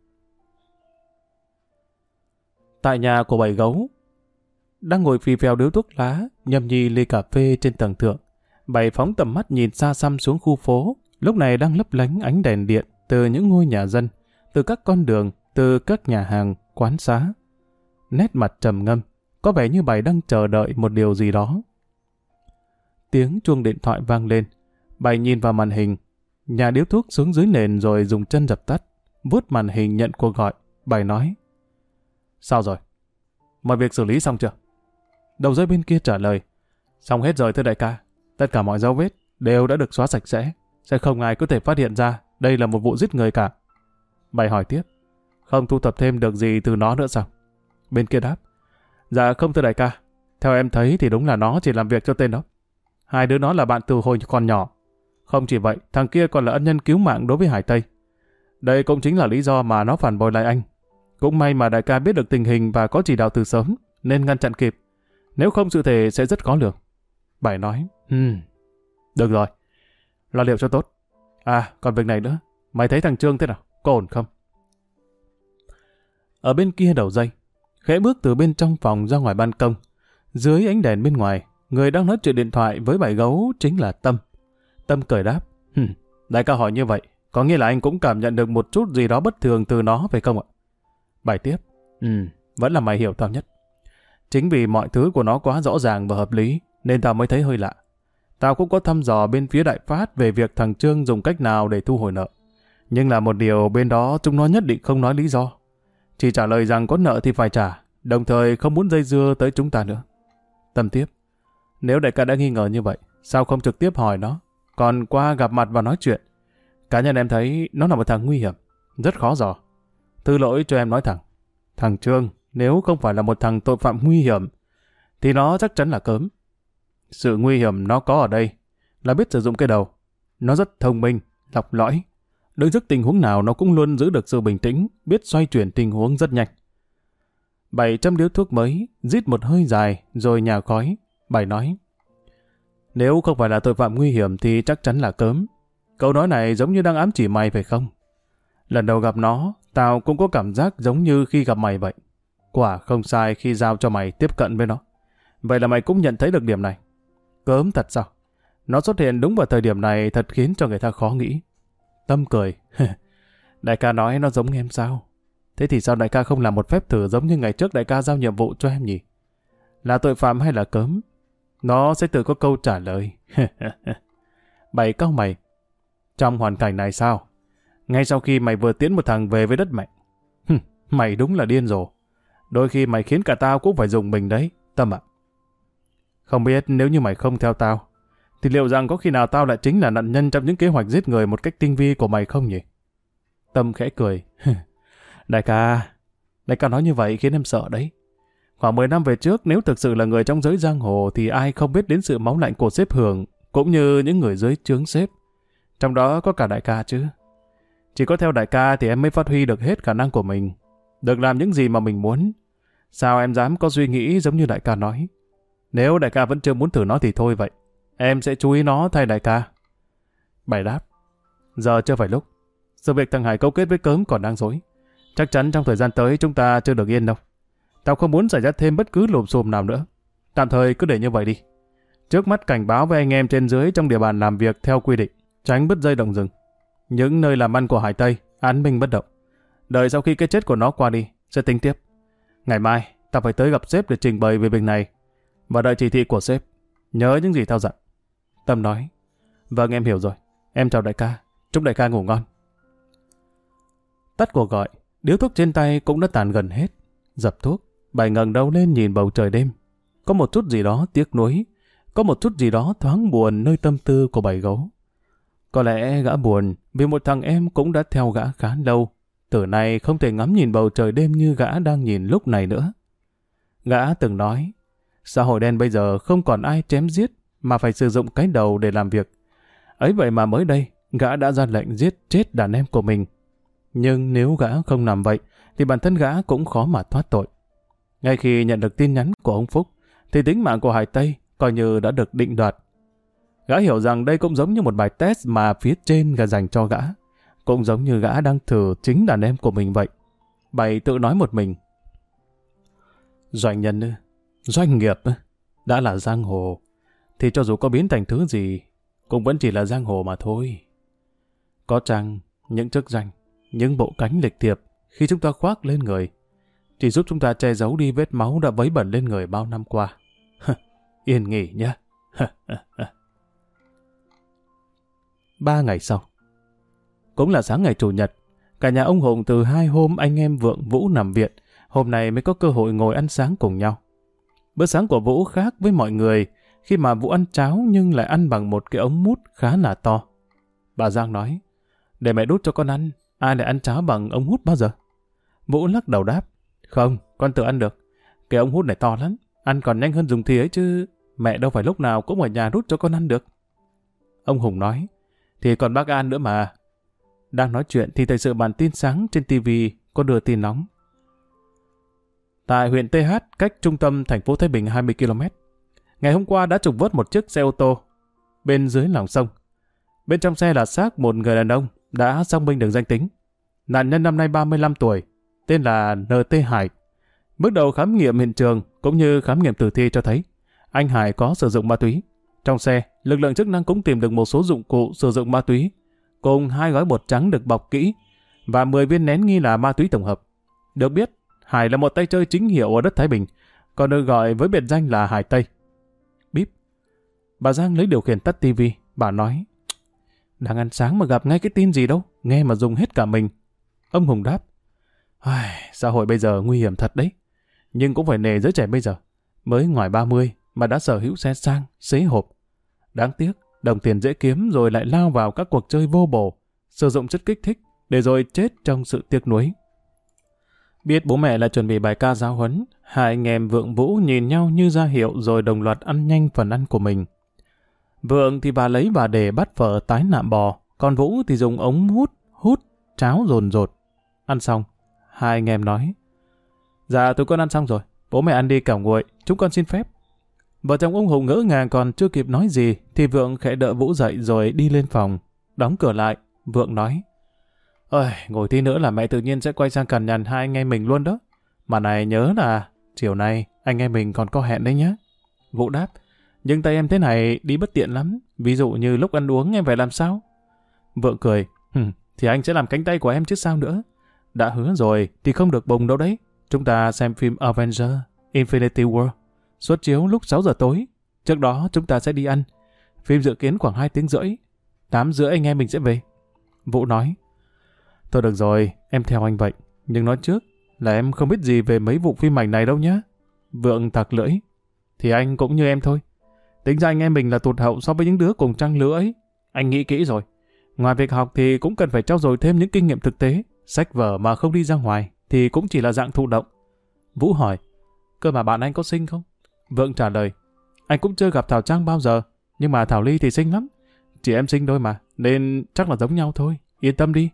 Tại nhà của bảy gấu, đang ngồi phì phèo điếu thuốc lá, nhâm nhi ly cà phê trên tầng thượng. Bảy phóng tầm mắt nhìn xa xăm xuống khu phố, lúc này đang lấp lánh ánh đèn điện từ những ngôi nhà dân, từ các con đường, từ các nhà hàng, quán xá. Nét mặt trầm ngâm, có vẻ như Bảy đang chờ đợi một điều gì đó. Tiếng chuông điện thoại vang lên. Bảy nhìn vào màn hình, nhả điếu thuốc xuống dưới nền rồi dùng chân dập tắt, vuốt màn hình nhận cuộc gọi. Bảy nói: Sao rồi? Mọi việc xử lý xong chưa? Đầu dây bên kia trả lời: Xong hết rồi thưa đại ca. Tất cả mọi dấu vết đều đã được xóa sạch sẽ không ai có thể phát hiện ra đây là một vụ giết người cả. Bảy hỏi tiếp: Không thu thập thêm được gì từ nó nữa sao? Bên kia đáp: Dạ không thưa đại ca. Theo em thấy thì đúng là nó chỉ làm việc cho tên đó. Hai đứa nó là bạn từ hồi còn nhỏ. Không chỉ vậy, thằng kia còn là ân nhân cứu mạng đối với Hải Tây. Đây cũng chính là lý do mà nó phản bội lại anh. Cũng may mà đại ca biết được tình hình và có chỉ đạo từ sớm, nên ngăn chặn kịp. Nếu không sự thể sẽ rất khó lường. Bảy nói: Được rồi, lo liệu cho tốt. À, còn việc này nữa. Mày thấy thằng Trương thế nào? Có ổn không? Ở bên kia đầu dây, khẽ bước từ bên trong phòng ra ngoài ban công. Dưới ánh đèn bên ngoài, người đang nói chuyện điện thoại với bảy gấu chính là Tâm. Tâm cười đáp: Đại ca hỏi như vậy, có nghĩa là anh cũng cảm nhận được một chút gì đó bất thường từ nó phải không ạ? Bảy tiếp: Vẫn là mày hiểu tao nhất. Chính vì mọi thứ của nó quá rõ ràng và hợp lý, nên tao mới thấy hơi lạ. Tao cũng có thăm dò bên phía Đại Phát về việc thằng Trương dùng cách nào để thu hồi nợ. Nhưng là một điều bên đó chúng nó nhất định không nói lý do. Chỉ trả lời rằng có nợ thì phải trả, đồng thời không muốn dây dưa tới chúng ta nữa. Tâm tiếp: Nếu đại ca đã nghi ngờ như vậy, sao không trực tiếp hỏi nó, còn qua gặp mặt và nói chuyện? Cá nhân em thấy nó là một thằng nguy hiểm, rất khó dò. Thứ lỗi cho em nói thẳng, thằng Trương nếu không phải là một thằng tội phạm nguy hiểm, thì nó chắc chắn là cớm. Sự nguy hiểm nó có ở đây là biết sử dụng cái đầu. Nó rất thông minh, lọc lõi. Đứng trước tình huống nào nó cũng luôn giữ được sự bình tĩnh, biết xoay chuyển tình huống rất nhanh. Bảy châm điếu thuốc mới, rít một hơi dài rồi nhả khói. Bảy nói: Nếu không phải là tội phạm nguy hiểm thì chắc chắn là cớm. Câu nói này giống như đang ám chỉ mày phải không? Lần đầu gặp nó, tao cũng có cảm giác giống như khi gặp mày vậy. Quả không sai khi giao cho mày tiếp cận với nó. Vậy là mày cũng nhận thấy được điểm này. Cớm thật sao? Nó xuất hiện đúng vào thời điểm này thật khiến cho người ta khó nghĩ. Tâm cười: Đại ca nói nó giống em sao? Thế thì sao đại ca không làm một phép thử giống như ngày trước đại ca giao nhiệm vụ cho em nhỉ? Là tội phạm hay là cớm? Nó sẽ tự có câu trả lời. Bảy cau mày: Trong hoàn cảnh này sao? Ngay sau khi mày vừa tiến một thằng về với đất mẹ. Mày đúng là điên rồ. Đôi khi mày khiến cả tao cũng phải dùng mình đấy, Tâm ạ. Không biết nếu như mày không theo tao, thì liệu rằng có khi nào tao lại chính là nạn nhân trong những kế hoạch giết người một cách tinh vi của mày không nhỉ? Tâm khẽ cười: Đại ca nói như vậy khiến em sợ đấy. Khoảng 10 năm về trước, nếu thực sự là người trong giới giang hồ thì ai không biết đến sự máu lạnh của sếp Hường, cũng như những người dưới trướng sếp. Trong đó có cả đại ca chứ. Chỉ có theo đại ca thì em mới phát huy được hết khả năng của mình, được làm những gì mà mình muốn. Sao em dám có suy nghĩ giống như đại ca nói? Nếu đại ca vẫn chưa muốn thử nó thì thôi vậy. Em sẽ chú ý nó thay đại ca. Bảy đáp: Giờ chưa phải lúc. Sự việc thằng Hải cấu kết với cớm còn đang rối. Chắc chắn trong thời gian tới chúng ta chưa được yên đâu. Tao không muốn xảy ra thêm bất cứ lùm xùm nào nữa. Tạm thời cứ để như vậy đi. Trước mắt cảnh báo với anh em trên dưới trong địa bàn làm việc theo quy định, tránh bứt dây động rừng. Những nơi làm ăn của Hải Tây, án minh bất động. Đợi sau khi cái chết của nó qua đi, sẽ tính tiếp. Ngày mai, tao phải tới gặp sếp để trình bày về việc này. Và đợi chỉ thị của sếp. Nhớ những gì tao dặn. Tâm nói: Vâng, em hiểu rồi. Em chào đại ca. Chúc đại ca ngủ ngon. Tắt cuộc gọi, điếu thuốc trên tay cũng đã tàn gần hết. Dập thuốc, Bảy ngẩng đầu lên nhìn bầu trời đêm. Có một chút gì đó tiếc nuối, có một chút gì đó thoáng buồn nơi tâm tư của bảy gấu. Có lẽ gã buồn vì một thằng em cũng đã theo gã khá lâu, từ nay không thể ngắm nhìn bầu trời đêm như gã đang nhìn lúc này nữa. Gã từng nói, xã hội đen bây giờ không còn ai chém giết mà phải sử dụng cái đầu để làm việc. Ấy vậy mà mới đây, gã đã ra lệnh giết chết đàn em của mình. Nhưng nếu gã không làm vậy, thì bản thân gã cũng khó mà thoát tội. Ngay khi nhận được tin nhắn của ông Phúc, thì tính mạng của Hải Tây coi như đã được định đoạt. Gã hiểu rằng đây cũng giống như một bài test mà phía trên gã dành cho gã. cũng giống như gã đang thử chính đàn em của mình vậy. Bày tự nói một mình. Doanh nhân ư? Doanh nghiệp ư? Đã là giang hồ, thì cho dù có biến thành thứ gì, cũng vẫn chỉ là giang hồ mà thôi. Có chăng những chức danh, những bộ cánh lịch thiệp khi chúng ta khoác lên người, chỉ giúp chúng ta che giấu đi vết máu đã vấy bẩn lên người bao năm qua. Yên nghỉ nhé. 3 ngày sau, cũng là sáng ngày Chủ nhật, cả nhà ông Hùng từ 2 hôm anh em Vượng Vũ nằm viện, hôm nay mới có cơ hội ngồi ăn sáng cùng nhau. Bữa sáng của Vũ khác với mọi người, khi mà Vũ ăn cháo nhưng lại ăn bằng một cái ống mút khá là to. Bà Giang nói, để mẹ đút cho con ăn, ai lại ăn cháo bằng ống hút bao giờ? Vũ lắc đầu đáp, không, con tự ăn được. Cái ống hút này to lắm, ăn còn nhanh hơn dùng thìa ấy chứ, mẹ đâu phải lúc nào cũng ở nhà đút cho con ăn được. Ông Hùng nói, thì còn bác An nữa mà. Đang nói chuyện thì thời sự bản tin sáng trên TV có đưa tin nóng. Tại huyện TH, cách trung tâm thành phố Thái Bình 20 km, ngày hôm qua đã trục vớt một chiếc xe ô tô bên dưới lòng sông. Bên trong xe là xác một người đàn ông đã xác minh được danh tính. Nạn nhân năm nay 35 tuổi, tên là NT Hải. Bước đầu khám nghiệm hiện trường cũng như khám nghiệm tử thi cho thấy anh Hải có sử dụng ma túy. Trong xe, lực lượng chức năng cũng tìm được một số dụng cụ sử dụng ma túy, cùng 2 gói bột trắng được bọc kỹ và 10 viên nén nghi là ma túy tổng hợp. Được biết, Hải là một tay chơi chính hiệu ở đất Thái Bình, còn được gọi với biệt danh là Hải Tây. Bíp. Bà Giang lấy điều khiển tắt tivi, bà nói, đang ăn sáng mà gặp ngay cái tin gì đâu, nghe mà dùng hết cả mình. Ông Hùng đáp, xã hội bây giờ nguy hiểm thật đấy, nhưng cũng phải nể giới trẻ bây giờ, mới ngoài 30 mà đã sở hữu xe sang, xế hộp. Đáng tiếc, đồng tiền dễ kiếm rồi lại lao vào các cuộc chơi vô bổ, sử dụng chất kích thích, để rồi chết trong sự tiếc nuối. Biết bố mẹ là chuẩn bị bài ca giáo huấn, 2 anh em Vượng Vũ nhìn nhau như ra hiệu rồi đồng loạt ăn nhanh phần ăn của mình. Vượng thì bà lấy và để bát phở tái nạm bò, còn Vũ thì dùng ống hút cháo dồn dột. Ăn xong, 2 anh em nói, dạ tụi con ăn xong rồi, bố mẹ ăn đi cả nguội, chúng con xin phép. Vợ chồng ông Hùng ngỡ ngàng còn chưa kịp nói gì thì Vượng khẽ đỡ Vũ dậy rồi đi lên phòng, đóng cửa lại. Vượng nói, ơi, ngồi tí nữa là mẹ tự nhiên sẽ quay sang cằn nhằn 2 anh em mình luôn đó. Mà này nhớ là chiều nay anh em mình còn có hẹn đấy nhé. Vũ đáp, nhưng tay em thế này đi bất tiện lắm, ví dụ như lúc ăn uống em phải làm sao? Vượng cười, thì anh sẽ làm cánh tay của em chứ sao nữa. Đã hứa rồi thì không được bùng đâu đấy. Chúng ta xem phim Avengers Infinity War, suất chiếu lúc 6 giờ tối. Trước đó chúng ta sẽ đi ăn. Phim dự kiến khoảng 2 tiếng rưỡi. 8 rưỡi anh em mình sẽ về. Vũ nói, thôi được rồi, em theo anh vậy. Nhưng nói trước là em không biết gì về mấy vụ phim ảnh này đâu nhá. Vượng tặc lưỡi, thì anh cũng như em thôi. Tính ra anh em mình là tụt hậu so với những đứa cùng trang lứa ấy. Anh nghĩ kỹ rồi. Ngoài việc học thì cũng cần phải trau dồi thêm những kinh nghiệm thực tế. Sách vở mà không đi ra ngoài thì cũng chỉ là dạng thụ động. Vũ hỏi, cơ mà bạn anh có xinh không? Vượng trả lời, anh cũng chưa gặp Thảo Trang bao giờ, nhưng mà Thảo Ly thì xinh lắm. Chị em xinh đôi mà, nên chắc là giống nhau thôi, yên tâm đi.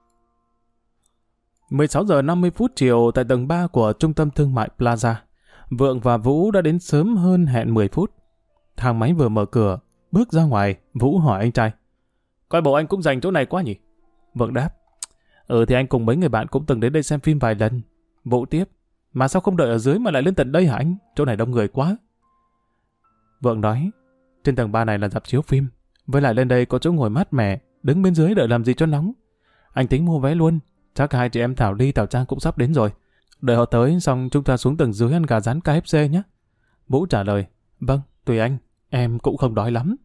16 giờ 50 phút chiều tại tầng 3 của trung tâm thương mại Plaza. Vượng và Vũ đã đến sớm hơn hẹn 10 phút. Thang máy vừa mở cửa, bước ra ngoài, Vũ hỏi anh trai, coi bộ anh cũng dành chỗ này quá nhỉ? Vượng đáp, thì anh cùng mấy người bạn cũng từng đến đây xem phim vài lần. Vũ tiếp, mà sao không đợi ở dưới mà lại lên tận đây hả anh? Chỗ này đông người quá. Vượng nói, trên tầng 3 này là rạp chiếu phim, với lại lên đây có chỗ ngồi mát mẻ, đứng bên dưới đợi làm gì cho nóng. Anh tính mua vé luôn, chắc 2 chị em Thảo Ly, Thảo Trang cũng sắp đến rồi. Đợi họ tới xong chúng ta xuống tầng dưới ăn gà rán KFC nhé. Vũ trả lời, vâng, tùy anh, em cũng không đói lắm.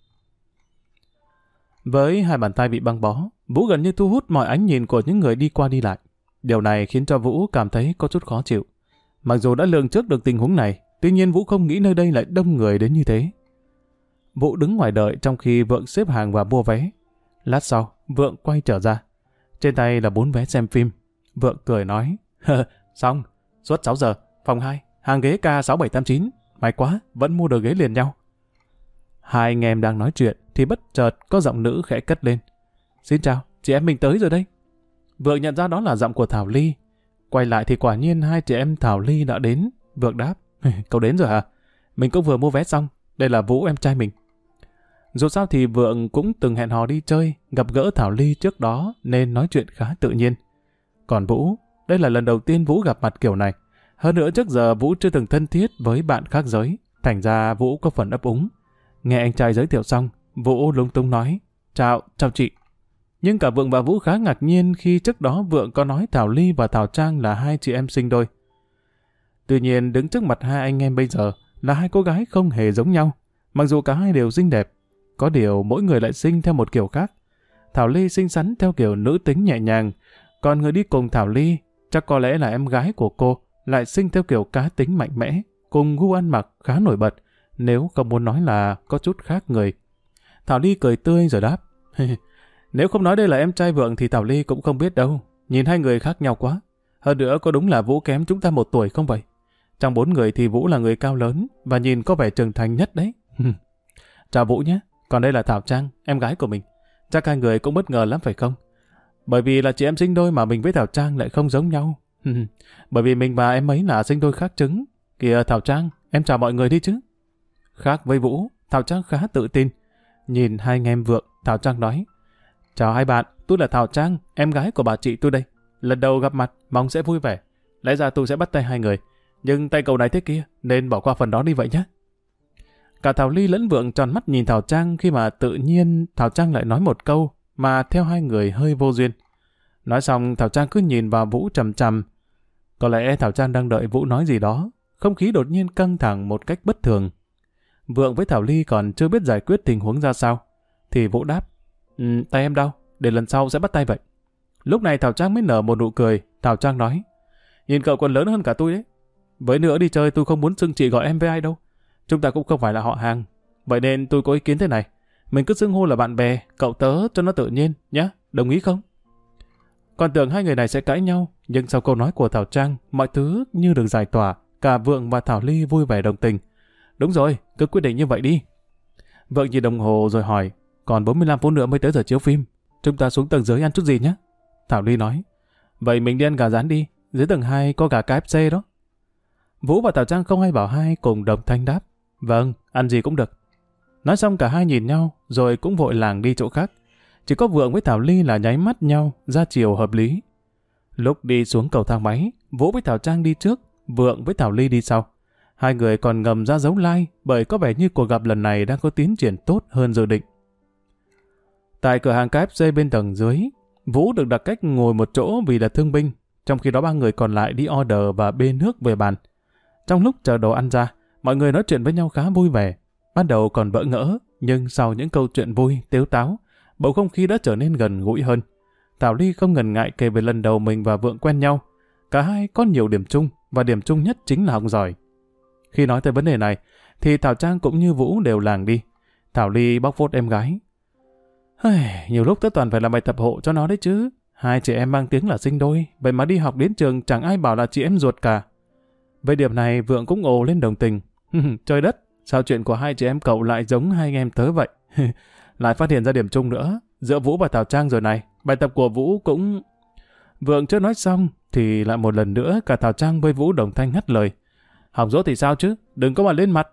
Với 2 bàn tay bị băng bó, Vũ gần như thu hút mọi ánh nhìn của những người đi qua đi lại. Điều này khiến cho Vũ cảm thấy có chút khó chịu. Mặc dù đã lường trước được tình huống này, tuy nhiên Vũ không nghĩ nơi đây lại đông người đến như thế. Vũ đứng ngoài đợi trong khi Vượng xếp hàng và mua vé. Lát sau, Vượng quay trở ra. Trên tay là 4 vé xem phim. Vượng cười nói, xong, suốt 6 giờ, phòng 2, hàng ghế K6789. May quá, vẫn mua được ghế liền nhau. 2 anh em đang nói chuyện thì bất chợt có giọng nữ khẽ cất lên. Xin chào, chị em mình tới rồi đây. Vượng nhận ra đó là giọng của Thảo Ly. Quay lại thì quả nhiên 2 chị em Thảo Ly đã đến. Vượng đáp, cậu đến rồi hả? Mình cũng vừa mua vé xong, đây là Vũ em trai mình. Dù sao thì Vượng cũng từng hẹn hò đi chơi, gặp gỡ Thảo Ly trước đó nên nói chuyện khá tự nhiên. Còn Vũ, đây là lần đầu tiên Vũ gặp mặt kiểu này. Hơn nữa trước giờ Vũ chưa từng thân thiết với bạn khác giới, thành ra Vũ có phần ấp úng. Nghe anh trai giới thiệu xong, Vũ lúng túng nói, chào chị. Nhưng cả Vượng và Vũ khá ngạc nhiên khi trước đó Vượng có nói Thảo Ly và Thảo Trang là hai chị em sinh đôi. Tuy nhiên đứng trước mặt hai anh em bây giờ là hai cô gái không hề giống nhau, mặc dù cả hai đều xinh đẹp. Có điều mỗi người lại xinh theo một kiểu khác. Thảo Ly xinh xắn theo kiểu nữ tính nhẹ nhàng, còn người đi cùng Thảo Ly chắc có lẽ là em gái của cô, lại xinh theo kiểu cá tính mạnh mẽ, cùng gu ăn mặc khá nổi bật, nếu không muốn nói là có chút khác người. Thảo Ly cười tươi rồi đáp, nếu không nói đây là em trai Vượng thì Thảo Ly cũng không biết đâu, nhìn hai người khác nhau quá. Hơn nữa có đúng là Vũ kém chúng ta 1 tuổi không vậy? Trong 4 người thì Vũ là người cao lớn và nhìn có vẻ trưởng thành nhất đấy. Chào Vũ nhé, còn đây là Thảo Trang, em gái của mình. Chắc hai người cũng bất ngờ lắm phải không? Bởi vì là chị em sinh đôi mà mình với Thảo Trang lại không giống nhau. Bởi vì mình và em ấy là sinh đôi khác trứng. Kìa Thảo Trang, em chào mọi người đi chứ. Khác với Vũ, Thảo Trang khá tự tin. Nhìn hai anh em Vượng, Thảo Trang nói, chào hai bạn, tôi là Thảo Trang, em gái của bà chị tôi đây. Lần đầu gặp mặt, mong sẽ vui vẻ. Lẽ ra tôi sẽ bắt tay hai người, nhưng tay cậu này thế kia, nên bỏ qua phần đó đi vậy nhé. Cả Thảo Ly lẫn Vượng tròn mắt nhìn Thảo Trang khi mà tự nhiên Thảo Trang lại nói một câu mà theo hai người hơi vô duyên. Nói xong Thảo Trang cứ nhìn vào Vũ chằm chằm. Có lẽ Thảo Trang đang đợi Vũ nói gì đó. Không khí đột nhiên căng thẳng một cách bất thường. Vượng với Thảo Ly còn chưa biết giải quyết tình huống ra sao. Thì Vũ đáp, tay em đau, để lần sau sẽ bắt tay vậy. Lúc này Thảo Trang mới nở một nụ cười. Thảo Trang nói, nhìn cậu còn lớn hơn cả tôi đấy. Với nữa đi chơi tôi không muốn xưng chị gọi em với ai đâu. Chúng ta cũng không phải là họ hàng. Vậy nên tôi có ý kiến thế này. Mình cứ xưng hô là bạn bè, cậu tớ cho nó tự nhiên, nhé. Đồng ý không? Còn tưởng hai người này sẽ cãi nhau, nhưng sau câu nói của Thảo Trang, mọi thứ như được giải tỏa. Cả Vượng và Thảo Ly vui vẻ đồng tình. Đúng rồi, cứ quyết định như vậy đi. Vượng nhìn đồng hồ rồi hỏi, còn 45 phút nữa mới tới giờ chiếu phim. Chúng ta xuống tầng dưới ăn chút gì nhé? Thảo Ly nói, vậy mình đi ăn gà rán đi, dưới tầng 2 có gà KFC đó. Vũ và Thảo Trang không ai bảo hai cùng đồng thanh đáp, vâng, ăn gì cũng được. Nói xong cả hai nhìn nhau, rồi cũng vội làng đi chỗ khác. Chỉ có Vượng với Thảo Ly là nháy mắt nhau, ra chiều hợp lý. Lúc đi xuống cầu thang máy, Vũ với Thảo Trang đi trước, Vượng với Thảo Ly đi sau. Hai người còn ngầm ra dấu like, bởi có vẻ như cuộc gặp lần này đang có tiến triển tốt hơn dự định. Tại cửa hàng KFC bên tầng dưới, Vũ được đặt cách ngồi một chỗ vì là thương binh, trong khi đó 3 người còn lại đi order và bê nước về bàn. Trong lúc chờ đồ ăn ra, mọi người nói chuyện với nhau khá vui vẻ. Ban đầu còn bỡ ngỡ, nhưng sau những câu chuyện vui, tếu táo, bầu không khí đã trở nên gần gũi hơn. Thảo Ly không ngần ngại kể về lần đầu mình và Vượng quen nhau. Cả hai có nhiều điểm chung, và điểm chung nhất chính là học giỏi. Khi nói tới vấn đề này, thì Thảo Trang cũng như Vũ đều làng đi. Thảo Ly bóc phốt em gái. Nhiều lúc tớ toàn phải làm bài tập hộ cho nó đấy chứ. Hai chị em mang tiếng là sinh đôi, vậy mà đi học đến trường chẳng ai bảo là chị em ruột cả. Về điểm này Vượng cũng ồ lên đồng tình. Trời đất, sao chuyện của hai chị em cậu lại giống hai anh em tớ vậy? Lại phát hiện ra điểm chung nữa. Giữa Vũ và Thảo Trang rồi này, bài tập của Vũ cũng... Vượng chưa nói xong, thì lại một lần nữa cả Thảo Trang với Vũ đồng thanh ngắt lời. Học dốt thì sao chứ, đừng có mà lên mặt.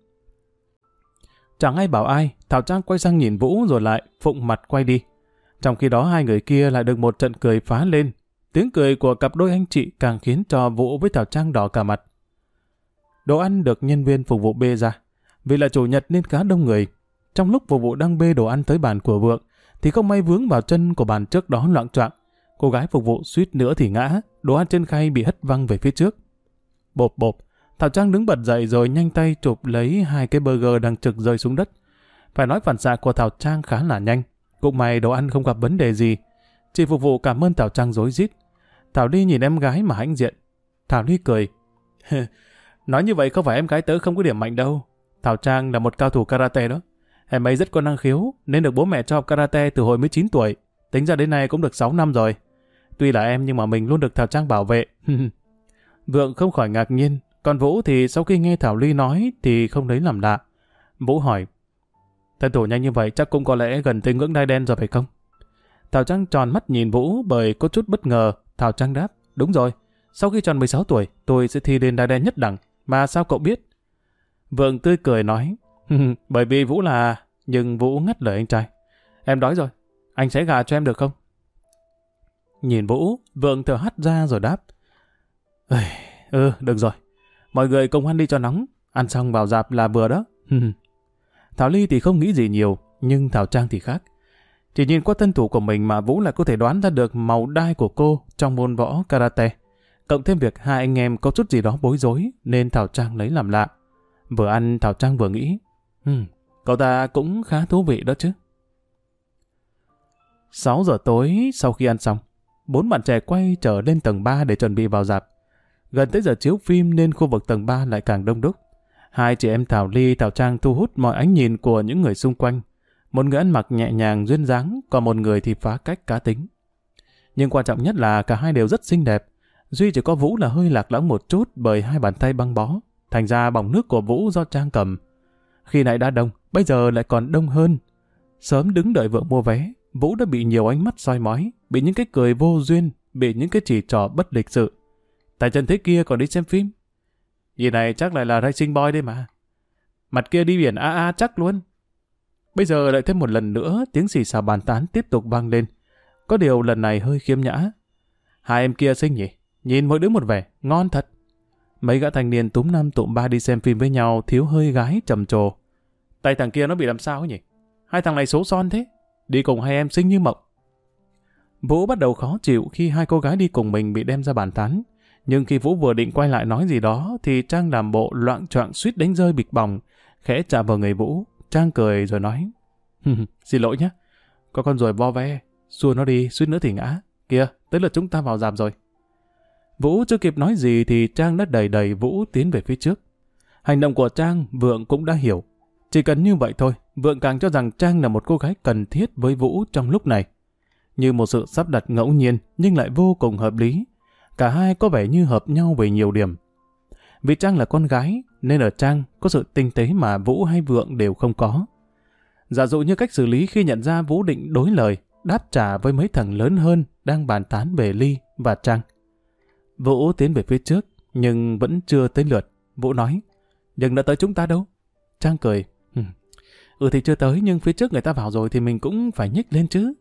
Chẳng ai bảo ai, Thảo Trang quay sang nhìn Vũ rồi lại phụng mặt quay đi. Trong khi đó hai người kia lại được một trận cười phá lên. Tiếng cười của cặp đôi anh chị càng khiến cho Vũ với Thảo Trang đỏ cả mặt. Đồ ăn được nhân viên phục vụ bê ra. Vì là chủ nhật nên khá đông người. Trong lúc phục vụ đang bê đồ ăn tới bàn của Vượng, thì không may vướng vào chân của bàn trước đó loạng choạng. Cô gái phục vụ suýt nữa thì ngã, đồ ăn trên khay bị hất văng về phía trước. Bộp bộp, Thảo Trang đứng bật dậy rồi nhanh tay chụp lấy 2 cái burger đang trực rơi xuống đất. Phải nói phản xạ của Thảo Trang khá là nhanh. Cũng may đồ ăn không gặp vấn đề gì. Chị phục vụ cảm ơn Thảo Trang rối rít. Thảo Ly nhìn em gái mà hãnh diện. Thảo Ly cười. Nói như vậy không phải em gái tớ không có điểm mạnh đâu. Thảo Trang là một cao thủ karate đó. Em ấy rất có năng khiếu nên được bố mẹ cho học karate từ hồi mới 9 tuổi. Tính ra đến nay cũng được 6 năm rồi. Tuy là em nhưng mà mình luôn được Thảo Trang bảo vệ. Vượng không khỏi ngạc nhiên. Còn Vũ thì sau khi nghe Thảo Ly nói thì không lấy làm lạ. Vũ hỏi. Thân thủ nhanh như vậy chắc cũng có lẽ gần tới ngưỡng đai đen rồi phải không? Thảo Trang tròn mắt nhìn Vũ bởi có chút bất ngờ. Thảo Trang đáp. Đúng rồi. Sau khi tròn 16 tuổi tôi sẽ thi lên đai đen nhất đẳng. Mà sao cậu biết? Vượng tươi cười nói. Bởi vì Vũ là Nhưng Vũ ngắt lời anh trai. Em đói rồi, anh xé gà cho em được không? Nhìn Vũ, Vượng thở hắt ra rồi đáp. Được rồi. Mọi người cùng ăn đi cho nóng. Ăn xong vào rạp là vừa đó. Thảo Ly thì không nghĩ gì nhiều, nhưng Thảo Trang thì khác. Chỉ nhìn qua thân thủ của mình mà Vũ lại có thể đoán ra được màu đai của cô trong môn võ karate. Cộng thêm việc hai anh em có chút gì đó bối rối nên Thảo Trang lấy làm lạ. Vừa ăn Thảo Trang vừa nghĩ. Cậu ta cũng khá thú vị đó chứ. 6 giờ tối sau khi ăn xong, 4 bạn trẻ quay trở lên tầng 3 để chuẩn bị vào rạp. Gần tới giờ chiếu phim nên khu vực tầng 3 lại càng đông đúc. Hai chị em Thảo Ly, Thảo Trang thu hút mọi ánh nhìn của những người xung quanh. Một người ăn mặc nhẹ nhàng duyên dáng, còn một người thì phá cách cá tính. Nhưng quan trọng nhất là cả hai đều rất xinh đẹp. Duy chỉ có Vũ là hơi lạc lõng một chút bởi hai bàn tay băng bó. Thành ra bỏng nước của Vũ do Trang cầm. Khi nãy đã đông, bây giờ lại còn đông hơn. Sớm đứng đợi vợ mua vé, Vũ đã bị nhiều ánh mắt soi mói, bị những cái cười vô duyên, bị những cái chỉ trỏ bất lịch sự. Tại chân thế kia còn đi xem phim. Nhìn này chắc lại là racing boy đấy mà. Mặt kia đi biển AA chắc luôn. Bây giờ lại thêm một lần nữa tiếng xì xào bàn tán tiếp tục vang lên. Có điều lần này hơi khiêm nhã. Hai em kia xinh nhỉ? Nhìn mỗi đứa một vẻ, ngon thật. Mấy gã thanh niên túm năm tụm ba đi xem phim với nhau thiếu hơi gái trầm trồ. Tay thằng kia nó bị làm sao ấy nhỉ? Hai thằng này số son thế. Đi cùng hai em xinh như mộng. Vũ bắt đầu khó chịu khi hai cô gái đi cùng mình bị đem ra bàn tán. Nhưng khi Vũ vừa định quay lại nói gì đó thì Trang làm bộ loạng choạng suýt đánh rơi bịch bỏng, khẽ chạm vào người Vũ. Trang cười rồi nói. Xin lỗi nhé. Có con ruồi vo ve, xua nó đi suýt nữa thì ngã. Kìa, tới lượt chúng ta vào rạp rồi. Vũ chưa kịp nói gì thì Trang đã đẩy Vũ tiến về phía trước. Hành động của Trang, Vượng cũng đã hiểu. Chỉ cần như vậy thôi, Vượng càng cho rằng Trang là một cô gái cần thiết với Vũ trong lúc này. Như một sự sắp đặt ngẫu nhiên nhưng lại vô cùng hợp lý. Cả hai có vẻ như hợp nhau về nhiều điểm. Vì Trang là con gái nên ở Trang có sự tinh tế mà Vũ hay Vượng đều không có. Giả dụ như cách xử lý khi nhận ra Vũ định đối lời, đáp trả với mấy thằng lớn hơn đang bàn tán về Ly và Trang. Vũ tiến về phía trước nhưng vẫn chưa tới lượt. Vũ nói, nhưng đã tới chúng ta đâu? Trang cười, thì chưa tới nhưng phía trước người ta vào rồi thì mình cũng phải nhích lên chứ.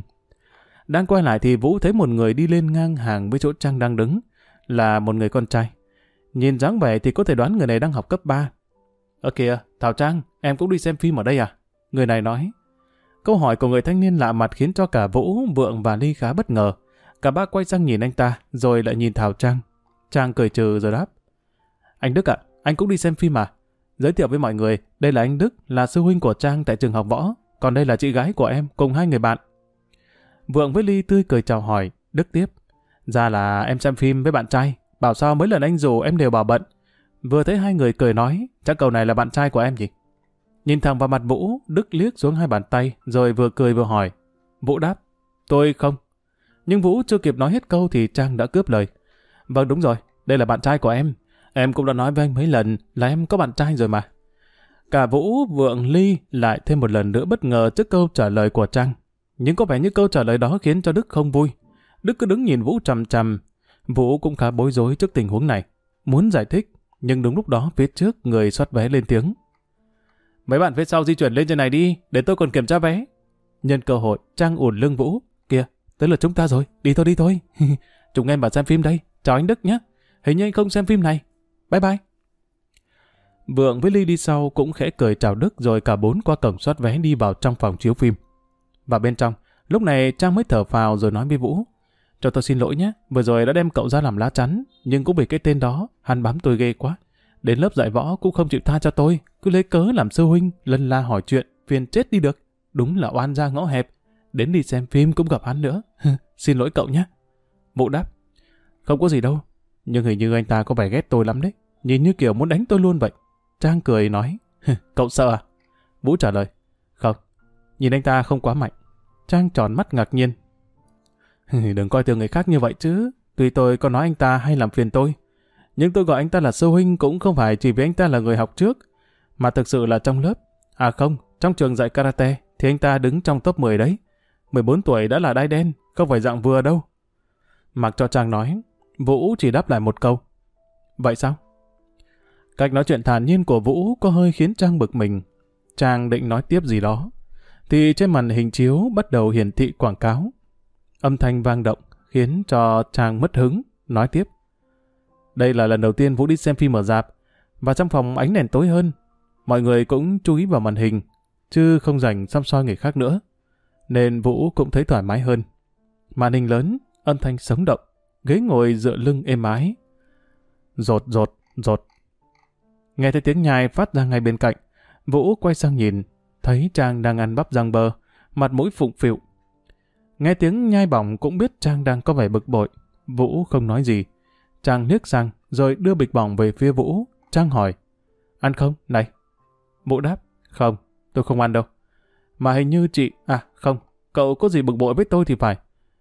Đang quay lại thì Vũ thấy một người đi lên ngang hàng với chỗ Trang đang đứng, là một người con trai. Nhìn dáng vẻ thì có thể đoán người này đang học cấp 3. Kìa, Thảo Trang, em cũng đi xem phim ở đây à? Người này nói. Câu hỏi của người thanh niên lạ mặt khiến cho cả Vũ, Vượng và Ly khá bất ngờ. Cả ba quay sang nhìn anh ta, rồi lại nhìn Thảo Trang. Trang cười trừ rồi đáp. Anh Đức ạ, anh cũng đi xem phim à? Giới thiệu với mọi người, đây là anh Đức, là sư huynh của Trang tại trường học võ. Còn đây là chị gái của em cùng hai người bạn. Vượng với Ly tươi cười chào hỏi. Đức tiếp. Ra là em xem phim với bạn trai. Bảo sao mấy lần anh rủ em đều bảo bận. Vừa thấy hai người cười nói, chắc cậu này là bạn trai của em gì? Nhìn thẳng vào mặt Vũ, Đức liếc xuống hai bàn tay, rồi vừa cười vừa hỏi. Vũ đáp, tôi không. Nhưng Vũ chưa kịp nói hết câu thì Trang đã cướp lời. Vâng đúng rồi, đây là bạn trai của em. Em cũng đã nói với anh mấy lần là em có bạn trai rồi mà. Cả Vũ, Vượng, Ly lại thêm một lần nữa bất ngờ trước câu trả lời của Trang. Nhưng có vẻ như câu trả lời đó khiến cho Đức không vui. Đức cứ đứng nhìn Vũ chằm chằm. Vũ cũng khá bối rối trước tình huống này. Muốn giải thích, nhưng đúng lúc đó phía trước người soát vé lên tiếng. Mấy bạn phía sau di chuyển lên trên này đi, để tôi còn kiểm tra vé. Nhân cơ hội, Trang ủn lưng Vũ. Kìa, tới lượt chúng ta rồi, đi thôi đi thôi. Chúng em vào xem phim đây, chào anh Đức nhé. Hình như anh không xem phim này. Bye bye. Vượng với Ly đi sau cũng khẽ cười chào Đức rồi cả bốn qua cổng soát vé đi vào trong phòng chiếu phim. Và bên trong, lúc này Trang mới thở phào rồi nói với Vũ. Cho tôi xin lỗi nhé, vừa rồi đã đem cậu ra làm lá chắn, nhưng cũng vì cái tên đó, hắn bám tôi ghê quá. Đến lớp dạy võ cũng không chịu tha cho tôi, cứ lấy cớ làm sư huynh, lân la hỏi chuyện, phiền chết đi được. Đúng là oan gia ngõ hẹp, đến đi xem phim cũng gặp hắn nữa. Xin lỗi cậu nhé. Vũ đáp, không có gì đâu, nhưng hình như anh ta có vẻ ghét tôi lắm đấy, nhìn như kiểu muốn đánh tôi luôn vậy. Trang cười nói, cậu sợ à? Vũ trả lời, không, nhìn anh ta không quá mạnh. Trang tròn mắt ngạc nhiên. Đừng coi thường người khác như vậy chứ, tuy tôi có nói anh ta hay làm phiền tôi, nhưng tôi gọi anh ta là sư huynh cũng không phải chỉ vì anh ta là người học trước, mà thực sự là trong lớp. À không, trong trường dạy karate thì anh ta đứng trong top 10 đấy. 14 tuổi đã là đai đen, không phải dạng vừa đâu. Mặc cho Trang nói, Vũ chỉ đáp lại một câu. Vậy sao? Cách nói chuyện thản nhiên của Vũ có hơi khiến Trang bực mình. Trang định nói tiếp gì đó, thì trên màn hình chiếu bắt đầu hiển thị quảng cáo. Âm thanh vang động khiến cho Trang mất hứng, nói tiếp. Đây là lần đầu tiên Vũ đi xem phim ở rạp, và trong phòng ánh đèn tối hơn. Mọi người cũng chú ý vào màn hình, chứ không rảnh xăm soi người khác nữa. Nên Vũ cũng thấy thoải mái hơn. Màn hình lớn, âm thanh sống động, ghế ngồi dựa lưng êm ái. Rột rột, rột. Nghe thấy tiếng nhai phát ra ngay bên cạnh, Vũ quay sang nhìn, thấy Trang đang ăn bắp rang bơ, mặt mũi phụng phịu. Nghe tiếng nhai bỏng cũng biết Trang đang có vẻ bực bội. Vũ không nói gì. Trang liếc sang, rồi đưa bịch bỏng về phía Vũ. Trang hỏi, ăn không, này? Vũ đáp, không, tôi không ăn đâu. Mà hình như chị, không, cậu có gì bực bội với tôi thì phải.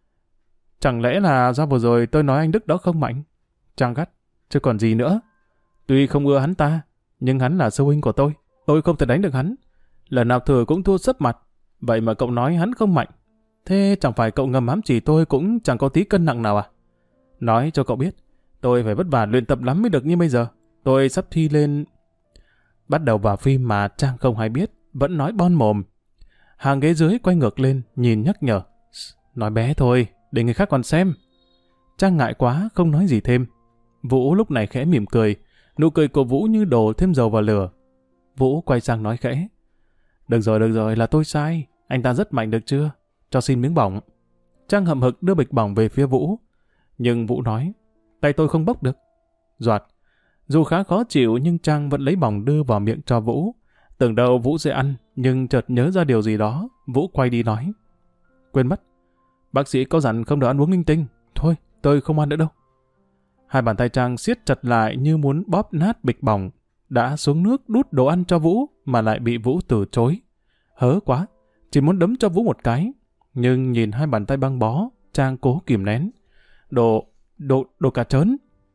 Chẳng lẽ là do vừa rồi tôi nói anh Đức đó không Mạnh? Trang gắt, chứ còn gì nữa. Tuy không ưa hắn ta, nhưng hắn là sư huynh của tôi không thể đánh được hắn. Lần nào thử cũng thua sấp mặt, vậy mà cậu nói hắn không mạnh. Thế chẳng phải cậu ngầm ám chỉ tôi cũng chẳng có tí cân nặng nào à? Nói cho cậu biết, tôi phải vất vả luyện tập lắm mới được như bây giờ. Tôi sắp thi lên... Bắt đầu vào phim mà Trang không hay biết, vẫn nói bon mồm. Hàng ghế dưới quay ngược lên, nhìn nhắc nhở. Nói bé thôi, để người khác còn xem. Trang ngại quá, không nói gì thêm. Vũ lúc này khẽ mỉm cười. Nụ cười của Vũ như đổ thêm dầu vào lửa. Vũ quay sang nói khẽ. Được rồi, là tôi sai. Anh ta rất mạnh được chưa? Cho xin miếng bỏng. Trang hậm hực đưa bịch bỏng về phía Vũ. Nhưng Vũ nói, tay tôi không bốc được. Doạt. Dù khá khó chịu nhưng Trang vẫn lấy bỏng đưa vào miệng cho Vũ. Tưởng đâu Vũ sẽ ăn, nhưng chợt nhớ ra điều gì đó. Vũ quay đi nói. Quên mất. Bác sĩ có dặn không được ăn uống linh tinh. Thôi, tôi không ăn nữa đâu. Hai bàn tay Trang siết chặt lại như muốn bóp nát bịch bỏng. Đã xuống nước đút đồ ăn cho Vũ mà lại bị Vũ từ chối. Hớ quá, chỉ muốn đấm cho Vũ một cái. Nhưng nhìn hai bàn tay băng bó, Trang cố kìm nén. Đồ cà trớn.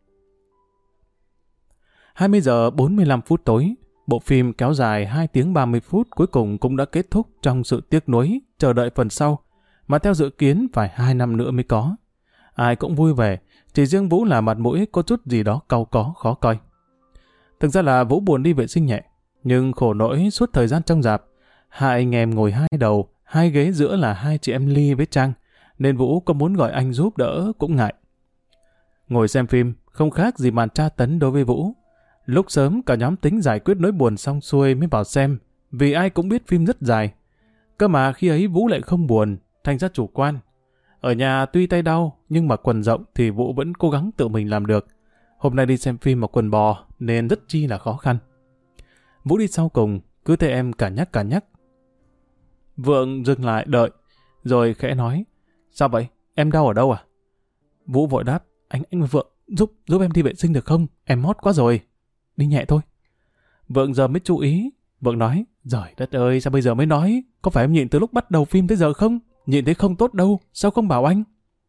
20 giờ 45 phút tối, bộ phim kéo dài 2 tiếng 30 phút cuối cùng cũng đã kết thúc trong sự tiếc nuối, chờ đợi phần sau, mà theo dự kiến phải 2 năm nữa mới có. Ai cũng vui vẻ, chỉ riêng Vũ là mặt mũi có chút gì đó cau có khó coi. Thực ra là Vũ buồn đi vệ sinh nhẹ, nhưng khổ nỗi suốt thời gian trong rạp, hai anh em ngồi hai đầu, hai ghế giữa là hai chị em Ly với Trang, nên Vũ có muốn gọi anh giúp đỡ cũng ngại. Ngồi xem phim không khác gì màn tra tấn đối với Vũ. Lúc sớm cả nhóm tính giải quyết nỗi buồn xong xuôi mới vào xem, vì ai cũng biết phim rất dài. Cơ mà khi ấy Vũ lại không buồn, thành ra chủ quan. Ở nhà tuy tay đau, nhưng mà quần rộng thì Vũ vẫn cố gắng tự mình làm được. Hôm nay đi xem phim mặc quần bò, nên rất chi là khó khăn. Vũ đi sau cùng, cứ thấy em cả nhắc. Vượng dừng lại đợi, rồi khẽ nói, sao vậy, em đau ở đâu à? Vũ vội đáp, anh Vượng, giúp em đi vệ sinh được không? Em mót quá rồi. Đi nhẹ thôi. Vượng giờ mới chú ý. Vượng nói, giời đất ơi, sao bây giờ mới nói? Có phải em nhịn từ lúc bắt đầu phim tới giờ không? Nhịn thấy không tốt đâu, sao không bảo anh?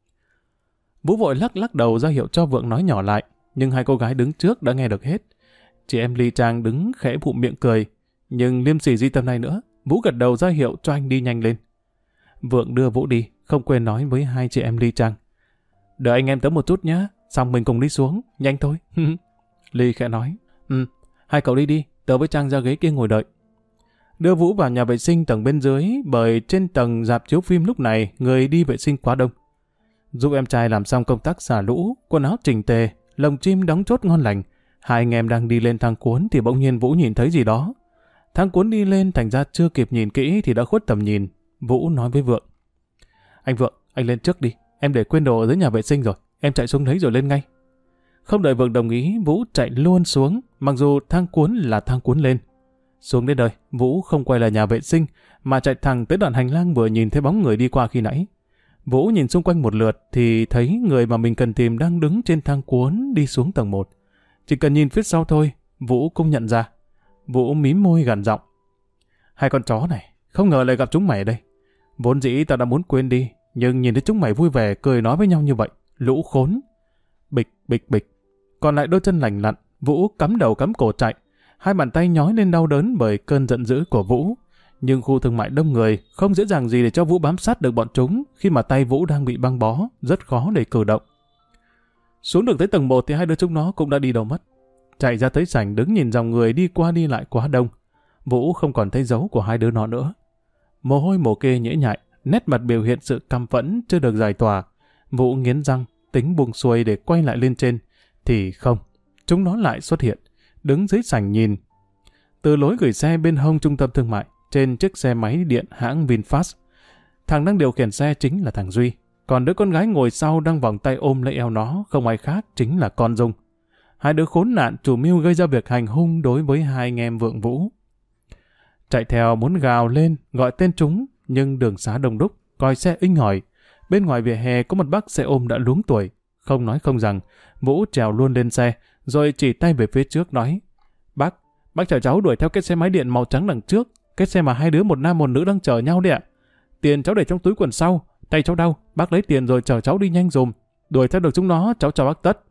Vũ vội lắc đầu ra hiệu cho Vượng nói nhỏ lại, nhưng hai cô gái đứng trước đã nghe được hết. Chị em Ly Trang đứng khẽ bụm miệng cười, nhưng liêm sỉ gì tầm này nữa. Vũ gật đầu ra hiệu cho anh đi nhanh lên. Vượng đưa Vũ đi, không quên nói với hai chị em Ly Trang. Đợi anh em tới một chút nhé, xong mình cùng đi xuống, nhanh thôi. Ly khẽ nói, hai cậu đi, tớ với Trang ra ghế kia ngồi đợi. Đưa Vũ vào nhà vệ sinh tầng bên dưới, bởi trên tầng rạp chiếu phim lúc này người đi vệ sinh quá đông. Giúp em trai làm xong công tác xả lũ, quần áo chỉnh tề, lồng chim đóng chốt ngon lành. Hai anh em đang đi lên thang cuốn thì bỗng nhiên Vũ nhìn thấy gì đó. Thang cuốn đi lên thành ra chưa kịp nhìn kỹ thì đã khuất tầm nhìn. Vũ nói với Vượng, anh Vượng, anh lên trước đi, em để quên đồ ở dưới nhà vệ sinh rồi, em chạy xuống đấy rồi lên ngay. Không đợi Vượng đồng ý, Vũ chạy luôn xuống, mặc dù thang cuốn là thang cuốn lên. Xuống đến đời, Vũ không quay lại nhà vệ sinh, mà chạy thẳng tới đoạn hành lang vừa nhìn thấy bóng người đi qua khi nãy. Vũ nhìn xung quanh một lượt thì thấy người mà mình cần tìm đang đứng trên thang cuốn đi xuống tầng 1. Chỉ cần nhìn phía sau thôi, Vũ cũng nhận ra. Vũ mím môi gằn giọng, hai con chó này, không ngờ lại gặp chúng mày ở đây. Vốn dĩ tao đã muốn quên đi, nhưng nhìn thấy chúng mày vui vẻ cười nói với nhau như vậy, lũ khốn. Bịch bịch bịch. Còn lại đôi chân lành lặn, Vũ cắm đầu cắm cổ chạy. Hai bàn tay nhói lên đau đớn bởi cơn giận dữ của Vũ. Nhưng khu thương mại đông người, không dễ dàng gì để cho Vũ bám sát được bọn chúng khi mà tay Vũ đang bị băng bó, rất khó để cử động. Xuống được tới tầng 1 thì hai đứa chúng nó cũng đã đi đâu mất. Chạy ra tới sảnh đứng nhìn dòng người đi qua đi lại quá đông. Vũ không còn thấy dấu của hai đứa nó nữa. Mồ hôi mồ kê nhễ nhại, nét mặt biểu hiện sự căm phẫn chưa được giải tỏa. Vũ nghiến răng, tính buông xuôi để quay lại lên trên. Thì không, chúng nó lại xuất hiện, đứng dưới sảnh nhìn. Từ lối gửi xe bên hông trung tâm thương mại, trên chiếc xe máy điện hãng VinFast, thằng đang điều khiển xe chính là thằng Duy. Còn đứa con gái ngồi sau đang vòng tay ôm lấy eo nó, không ai khác chính là con Dung. Hai đứa khốn nạn chủ mưu gây ra việc hành hung đối với hai anh em vượng Vũ. Chạy theo muốn gào lên, gọi tên chúng, nhưng đường xá đông đúc, còi xe inh ỏi. Bên ngoài vỉa hè có một bác xe ôm đã luống tuổi. Không nói không rằng, Vũ trèo luôn lên xe, rồi chỉ tay về phía trước nói: Bác chở cháu đuổi theo cái xe máy điện màu trắng đằng trước, cái xe mà hai đứa một nam một nữ đang chở nhau đấy ạ. Tiền cháu để trong túi quần sau, tay cháu đau, bác lấy tiền rồi chở cháu đi nhanh dùm. Đuổi theo được chúng nó, cháu cho bác tất.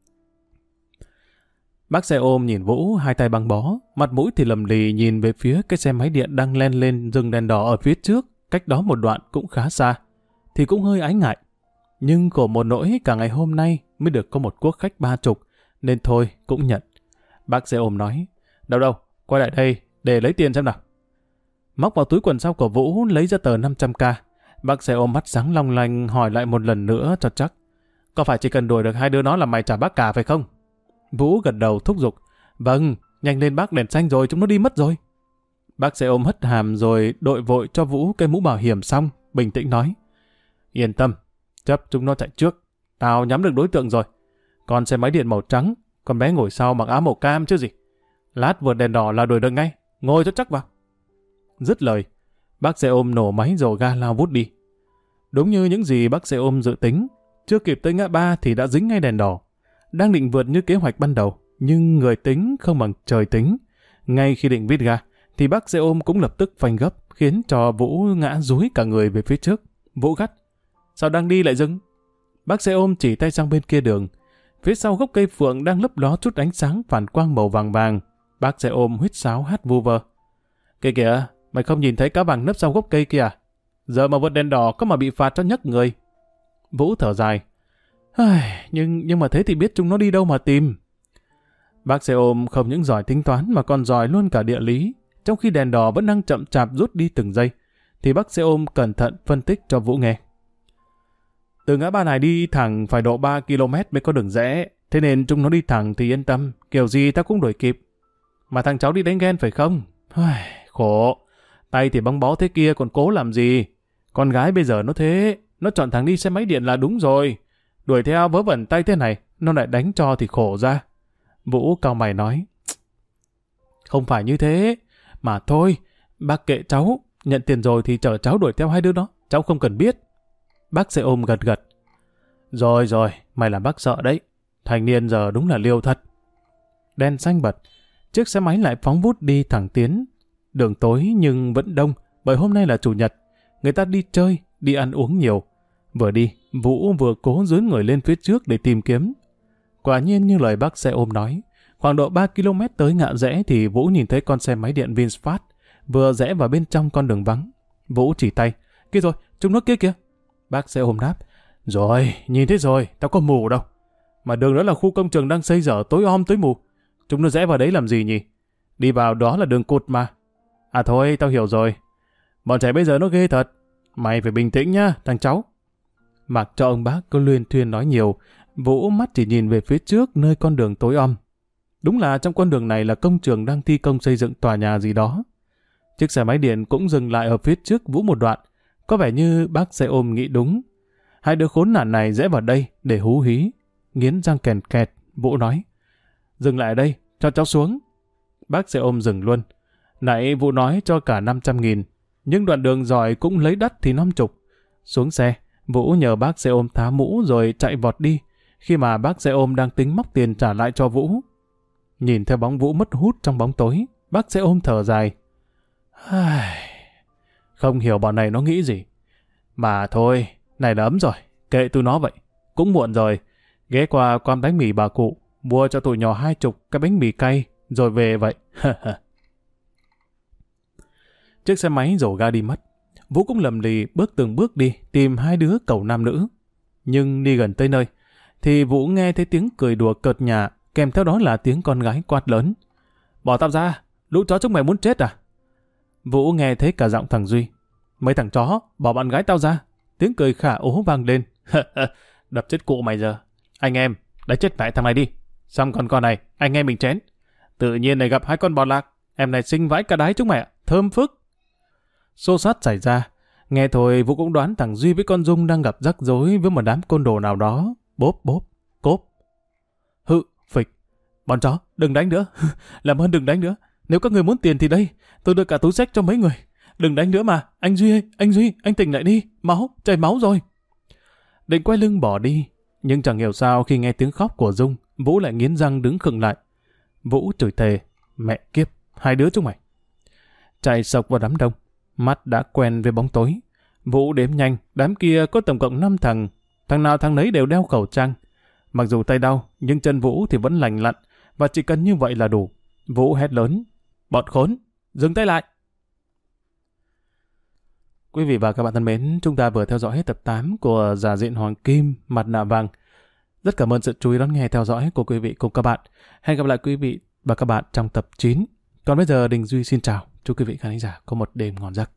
Bác xe ôm nhìn Vũ, hai tay băng bó, mặt mũi thì lầm lì nhìn về phía cái xe máy điện đang len lên dừng đèn đỏ ở phía trước, cách đó một đoạn cũng khá xa, thì cũng hơi ái ngại. Nhưng khổ một nỗi cả ngày hôm nay mới được có một quốc khách 30, nên thôi cũng nhận. Bác xe ôm nói: Đâu, quay lại đây để lấy tiền xem nào. Móc vào túi quần sau của Vũ lấy ra tờ 500k. Bác xe ôm mắt sáng long lanh hỏi lại một lần nữa cho chắc: Có phải chỉ cần đuổi được hai đứa nó là mày trả bác cả phải không? Vũ gật đầu thúc giục: Vâng, nhanh lên bác, đèn xanh rồi, chúng nó đi mất rồi. Bác xe ôm hất hàm rồi đội vội cho Vũ cái mũ bảo hiểm xong, bình tĩnh nói: Yên tâm, chấp chúng nó chạy trước, tao nhắm được đối tượng rồi. Còn xe máy điện màu trắng, con bé ngồi sau mặc áo màu cam chứ gì. Lát vượt đèn đỏ là đuổi được ngay, ngồi cho chắc vào. Dứt lời, bác xe ôm nổ máy dồ ga lao vút đi. Đúng như những gì bác xe ôm dự tính, chưa kịp tới ngã ba thì đã dính ngay đèn đỏ. Đang định vượt như kế hoạch ban đầu, nhưng người tính không bằng trời tính. Ngay khi định vít ga, thì bác xe ôm cũng lập tức phanh gấp, khiến cho Vũ ngã dúi cả người về phía trước. Vũ gắt: Sao đang đi lại dừng? Bác xe ôm chỉ tay sang bên kia đường. Phía sau gốc cây phượng đang lấp ló chút ánh sáng phản quang màu vàng vàng. Bác xe ôm huýt sáo hát vu vơ: Kìa kìa, mày không nhìn thấy cá vàng nấp sau gốc cây kia à? Giờ mà vượt đèn đỏ có mà bị phạt cho nhấc người. Vũ thở dài: Nhưng mà thế thì biết chúng nó đi đâu mà tìm. Bác xe ôm không những giỏi tính toán mà còn giỏi luôn cả địa lý. Trong khi đèn đỏ vẫn đang chậm chạp rút đi từng giây, thì bác xe ôm cẩn thận phân tích cho Vũ nghe. Từ ngã ba này đi thẳng phải độ 3 km mới có đường rẽ, thế nên chúng nó đi thẳng thì yên tâm, kiểu gì ta cũng đuổi kịp. Mà thằng cháu đi đánh ghen phải không? Khổ, tay thì băng bó thế kia còn cố làm gì? Con gái bây giờ nó thế, nó chọn thằng đi xe máy điện là đúng rồi. Đuổi theo vớ vẩn tay thế này, nó lại đánh cho thì khổ ra. Vũ cau mày nói: Không phải như thế, mà thôi, bác kệ cháu, nhận tiền rồi thì chở cháu đuổi theo hai đứa đó, cháu không cần biết. Bác xe ôm gật gật: Rồi, mày làm bác sợ đấy, thanh niên giờ đúng là liều thật. Đèn xanh bật, chiếc xe máy lại phóng vút đi thẳng tiến. Đường tối nhưng vẫn đông, bởi hôm nay là chủ nhật, người ta đi chơi, đi ăn uống nhiều. Vừa đi, Vũ vừa cố dướn người lên phía trước để tìm kiếm. Quả nhiên như lời bác xe ôm nói, khoảng độ 3 km tới ngã rẽ thì Vũ nhìn thấy con xe máy điện VinFast vừa rẽ vào bên trong con đường vắng. Vũ chỉ tay: Kia rồi, chúng nó kia kìa. Bác xe ôm đáp: Rồi, nhìn thấy rồi, tao có mù đâu. Mà đường đó là khu công trường đang xây dở, tối om tối mù. Chúng nó rẽ vào đấy làm gì nhỉ? Đi vào đó là đường cụt mà. À thôi, tao hiểu rồi. Bọn trẻ bây giờ nó ghê thật. Mày phải bình tĩnh nhá, thằng cháu. Mặc cho ông bác có luyên thuyên nói nhiều, Vũ mắt chỉ nhìn về phía trước nơi con đường tối om. Đúng là trong con đường này là công trường đang thi công xây dựng tòa nhà gì đó. Chiếc xe máy điện cũng dừng lại ở phía trước Vũ một đoạn. Có vẻ như bác xe ôm nghĩ đúng. Hai đứa khốn nạn này rẽ vào đây để hú hí. Nghiến răng kèn kẹt, Vũ nói: Dừng lại đây, cho cháu xuống. Bác xe ôm dừng luôn. Nãy Vũ nói cho cả 500.000, nhưng đoạn đường giỏi cũng lấy đắt thì 50. Xuống xe, Vũ nhờ bác xe ôm tháo mũ rồi chạy vọt đi, khi mà bác xe ôm đang tính móc tiền trả lại cho Vũ. Nhìn theo bóng Vũ mất hút trong bóng tối, bác xe ôm thở dài: Không hiểu bọn này nó nghĩ gì. Mà thôi, này là ấm rồi, kệ tụi nó vậy. Cũng muộn rồi, ghé qua quán bánh mì bà cụ, mua cho tụi nhỏ 20 cái bánh mì cay, rồi về vậy. Chiếc xe máy rổ ga đi mất. Vũ cũng lầm lì bước từng bước đi tìm hai đứa cậu nam nữ. Nhưng đi gần tới nơi, thì Vũ nghe thấy tiếng cười đùa cợt nhả, kèm theo đó là tiếng con gái quát lớn: Bỏ tao ra, Lũ chó chúng mày muốn chết à? Vũ nghe thấy cả giọng thằng Duy. Mấy thằng chó, bỏ bạn gái tao ra. Tiếng cười khả ố vang lên. Đập chết cụ mày giờ. Anh em, đánh chết mẹ thằng này đi. Xong còn con này, anh em mình chén. Tự nhiên này gặp hai con bò lạc. Em này xinh vãi cả đái chúng mày ạ. Thơm phức. Xô xát xảy ra. Nghe thôi Vũ cũng đoán thằng Duy với con Dung đang gặp rắc rối với một đám côn đồ nào đó. Bốp bốp, cốp. Hự, phịch. Bọn chó, đừng đánh nữa. Làm ơn đừng đánh nữa. Nếu các người muốn tiền thì đây, tôi đưa cả túi xách cho mấy người. Đừng đánh nữa mà. Anh Duy ơi, anh Duy, anh tỉnh lại đi. Máu, chảy máu rồi. Định quay lưng bỏ đi. Nhưng chẳng hiểu sao khi nghe tiếng khóc của Dung, Vũ lại nghiến răng đứng khựng lại. Vũ chửi thề. Mẹ kiếp, hai đứa chúng mày. Chạy sộc vào đám đông. Mắt đã quen với bóng tối. Vũ đếm nhanh, đám kia có tổng cộng 5 thằng. Thằng nào thằng nấy đều đeo khẩu trang. Mặc dù tay đau, nhưng chân Vũ thì vẫn lành lặn. Và chỉ cần như vậy là đủ. Vũ hét lớn. Bọn khốn, dừng tay lại. Quý vị và các bạn thân mến, chúng ta vừa theo dõi hết tập 8 của Giả Diện Hoàng Kim, Mặt Nạ Vàng. Rất cảm ơn sự chú ý đón nghe theo dõi của quý vị cùng các bạn. Hẹn gặp lại quý vị và các bạn trong tập 9. Còn bây giờ Đình Duy xin chào. Chúc quý vị khán giả có một đêm ngon giấc.